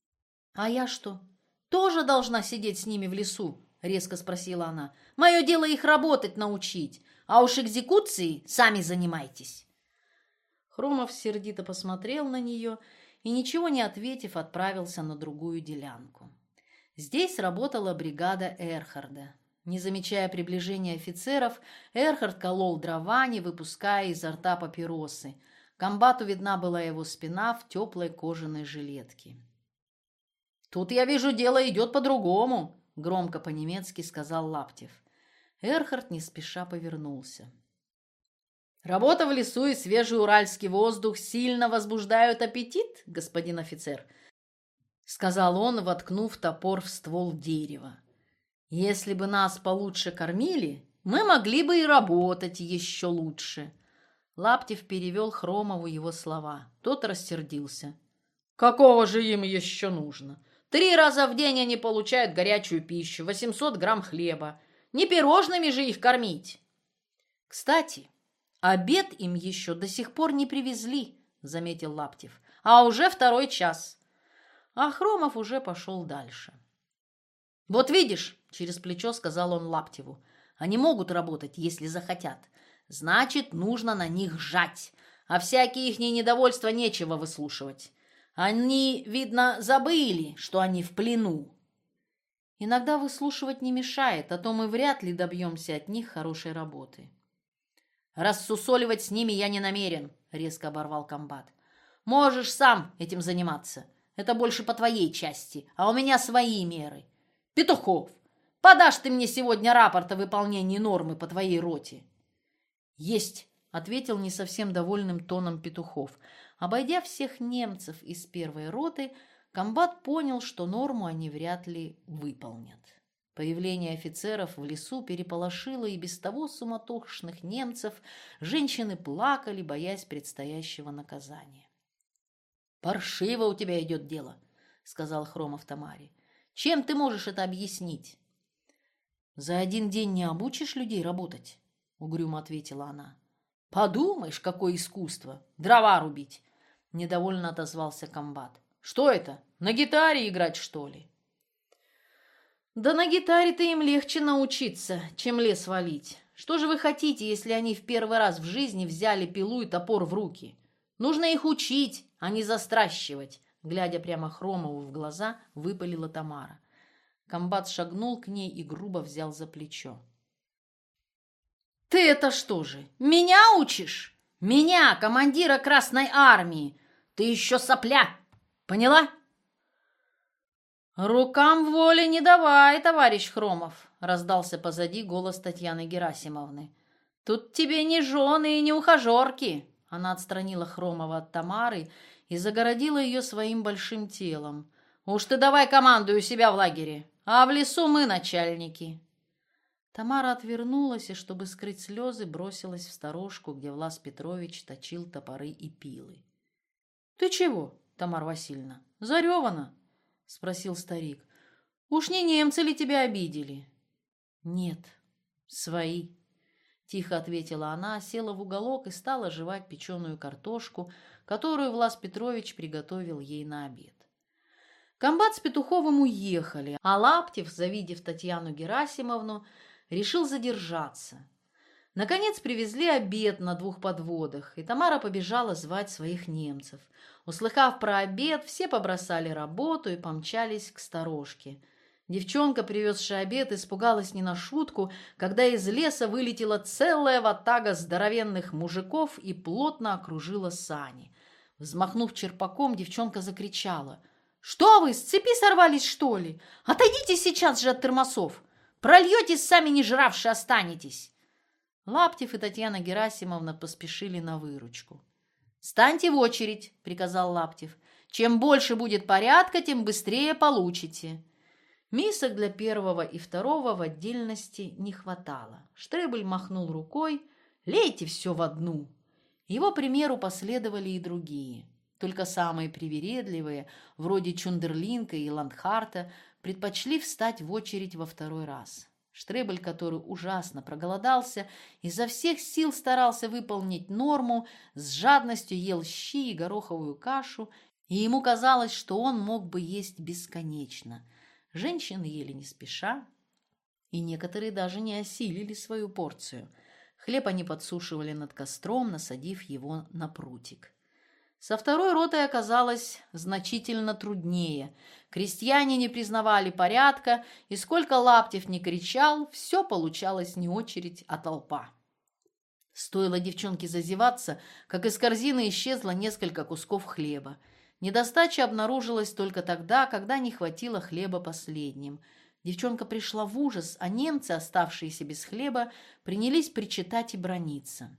«А я что, тоже должна сидеть с ними в лесу?» — резко спросила она. «Мое дело их работать научить, а уж экзекуцией сами занимайтесь». Хромов сердито посмотрел на нее и, ничего не ответив, отправился на другую делянку. Здесь работала бригада Эрхарда. Не замечая приближения офицеров, Эрхард колол дрова, не выпуская изо рта папиросы. Комбату видна была его спина в теплой кожаной жилетке. «Тут, я вижу, дело идет по-другому», — громко по-немецки сказал Лаптев. Эрхард не спеша повернулся. «Работа в лесу и свежий уральский воздух сильно возбуждают аппетит, господин офицер», — сказал он, воткнув топор в ствол дерева. «Если бы нас получше кормили, мы могли бы и работать еще лучше». Лаптев перевел Хромову его слова. Тот рассердился. «Какого же им еще нужно? Три раза в день они получают горячую пищу, восемьсот грамм хлеба. Не пирожными же их кормить!» «Кстати, обед им еще до сих пор не привезли», — заметил Лаптев. «А уже второй час». а Хромов уже пошел дальше. «Вот видишь», — через плечо сказал он Лаптеву, — «они могут работать, если захотят. Значит, нужно на них жать, а всякие их недовольства нечего выслушивать. Они, видно, забыли, что они в плену». «Иногда выслушивать не мешает, а то мы вряд ли добьемся от них хорошей работы». «Рассусоливать с ними я не намерен», — резко оборвал комбат. «Можешь сам этим заниматься. Это больше по твоей части, а у меня свои меры. Петухов, подашь ты мне сегодня рапорт о выполнении нормы по твоей роте?» «Есть», — ответил не совсем довольным тоном Петухов. Обойдя всех немцев из первой роты, комбат понял, что норму они вряд ли выполнят. Появление офицеров в лесу переполошило и без того суматошных немцев. Женщины плакали, боясь предстоящего наказания. «Паршиво у тебя идет дело», — сказал Хромов Тамаре. «Чем ты можешь это объяснить?» «За один день не обучишь людей работать», — угрюмо ответила она. «Подумаешь, какое искусство! Дрова рубить!» — недовольно отозвался комбат. «Что это, на гитаре играть, что ли?» «Да на гитаре-то им легче научиться, чем лес валить. Что же вы хотите, если они в первый раз в жизни взяли пилу и топор в руки? Нужно их учить, а не застращивать», — глядя прямо Хромову в глаза, выпалила Тамара. Комбат шагнул к ней и грубо взял за плечо. «Ты это что же, меня учишь? Меня, командира Красной Армии! Ты еще сопля! Поняла?» «Рукам воли не давай, товарищ Хромов», — раздался позади голос Татьяны Герасимовны. «Тут тебе не жены и не ухажерки». Она отстранила Хромова от Тамары и загородила ее своим большим телом. «Уж ты давай командуй у себя в лагере, а в лесу мы начальники». Тамара отвернулась и, чтобы скрыть слезы, бросилась в сторожку, где Влас Петрович точил топоры и пилы. «Ты чего, Тамара Васильевна, заревана?» — спросил старик. «Уж не немцы ли тебя обидели?» «Нет, свои», — тихо ответила она, села в уголок и стала жевать печеную картошку, которую Влас Петрович приготовил ей на обед. Комбат с Петуховым уехали, а Лаптев, завидев Татьяну Герасимовну, решил задержаться. Наконец привезли обед на двух подводах, и Тамара побежала звать своих немцев. Услыхав про обед, все побросали работу и помчались к сторожке. Девчонка, привезшая обед, испугалась не на шутку, когда из леса вылетела целая ватага здоровенных мужиков и плотно окружила сани. Взмахнув черпаком, девчонка закричала: «Что вы, с цепи сорвались, что ли? Отойдите сейчас же от тормозов! Прольетесь, сами не жравши останетесь!» Лаптев и Татьяна Герасимовна поспешили на выручку. «Станьте в очередь», — приказал Лаптев. «Чем больше будет порядка, тем быстрее получите». Мисок для первого и второго в отдельности не хватало. Штребель махнул рукой: «Лейте все в одну». Его примеру последовали и другие. Только самые привередливые, вроде Чундерлинка и Ландхарта, предпочли встать в очередь во второй раз. Штребель, который ужасно проголодался, изо всех сил старался выполнить норму, с жадностью ел щи и гороховую кашу, и ему казалось, что он мог бы есть бесконечно. Женщины ели не спеша, и некоторые даже не осилили свою порцию. Хлеб они подсушивали над костром, насадив его на прутик. Со второй ротой оказалось значительно труднее. Крестьяне не признавали порядка, и сколько Лаптев не кричал, все получалось не очередь, а толпа. Стоило девчонке зазеваться, как из корзины исчезло несколько кусков хлеба. Недостача обнаружилась только тогда, когда не хватило хлеба последним. Девчонка пришла в ужас, а немцы, оставшиеся без хлеба, принялись причитать и браниться.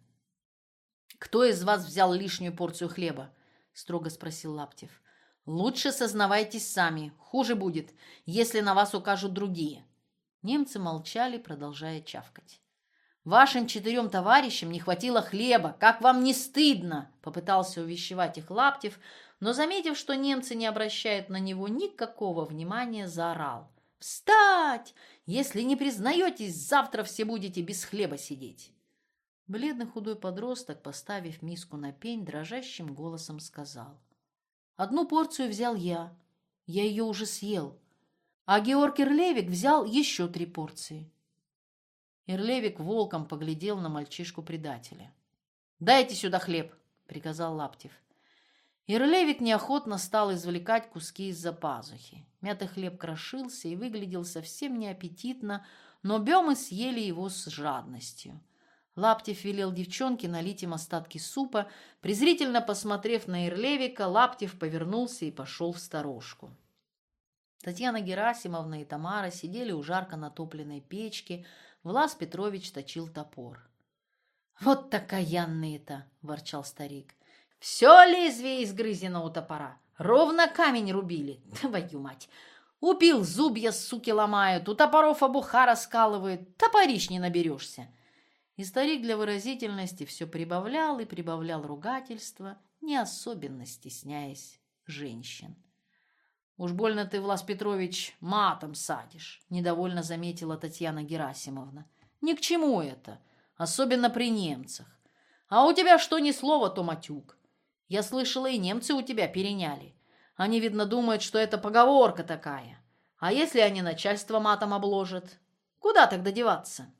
«Кто из вас взял лишнюю порцию хлеба?» — строго спросил Лаптев. «Лучше сознавайтесь сами. Хуже будет, если на вас укажут другие». Немцы молчали, продолжая чавкать. «Вашим четырем товарищам не хватило хлеба. Как вам не стыдно?» — попытался увещевать их Лаптев, но, заметив, что немцы не обращают на него никакого внимания, заорал: «Встать! Если не признаетесь, завтра все будете без хлеба сидеть». Бледный худой подросток, поставив миску на пень, дрожащим голосом сказал: «Одну порцию взял я, Я ее уже съел. А Георг Ирлевик взял еще три порции. Ирлевик волком поглядел на мальчишку-предателя. «Дайте сюда хлеб», — приказал Лаптев. Ирлевик неохотно стал извлекать куски из-за пазухи. Мятый хлеб крошился и выглядел совсем неаппетитно, но бемы съели его с жадностью. Лаптев велел девчонке налить им остатки супа. Презрительно посмотрев на Ирлевика, Лаптев повернулся и пошел в сторожку. Татьяна Герасимовна и Тамара сидели у жарко натопленной печки. Влас Петрович точил топор. «Вот такаянные-то!» – ворчал старик. «Все лезвие изгрызено у топора. Ровно камень рубили. Твою мать! Убил, зубья, суки, ломают, у топоров обуха раскалывают. Топорищ не наберешься!» И старик для выразительности все прибавлял и прибавлял ругательства, не особенно стесняясь женщин. «Уж больно ты, Влас Петрович, матом садишь», – недовольно заметила Татьяна Герасимовна. «Ни к чему это, особенно при немцах. А у тебя что ни слова, то матюк. Я слышала, и немцы у тебя переняли. Они, видно, думают, что это поговорка такая. А если они начальство матом обложат? Куда тогда деваться?»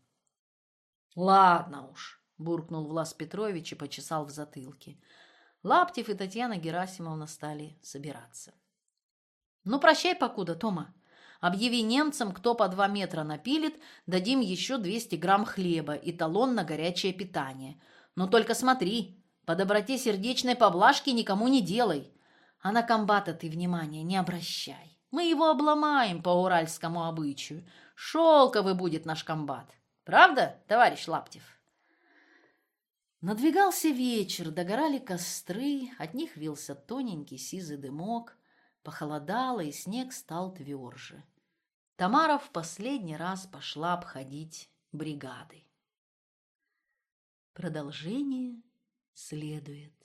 «Ладно уж», – буркнул Влас Петрович и почесал в затылке. Лаптев и Татьяна Герасимовна стали собираться. «Ну, прощай покуда, Тома. Объяви немцам, кто по два метра напилит, дадим еще двести грамм хлеба и талон на горячее питание. Но только смотри, по доброте сердечной поблажки никому не делай. А на комбата ты внимания не обращай. Мы его обломаем по уральскому обычаю. Шелковый будет наш комбат. Правда, товарищ Лаптев?» Надвигался вечер, догорали костры, от них вился тоненький сизый дымок. Похолодало, и снег стал тверже. Тамара в последний раз пошла обходить бригады. Продолжение следует.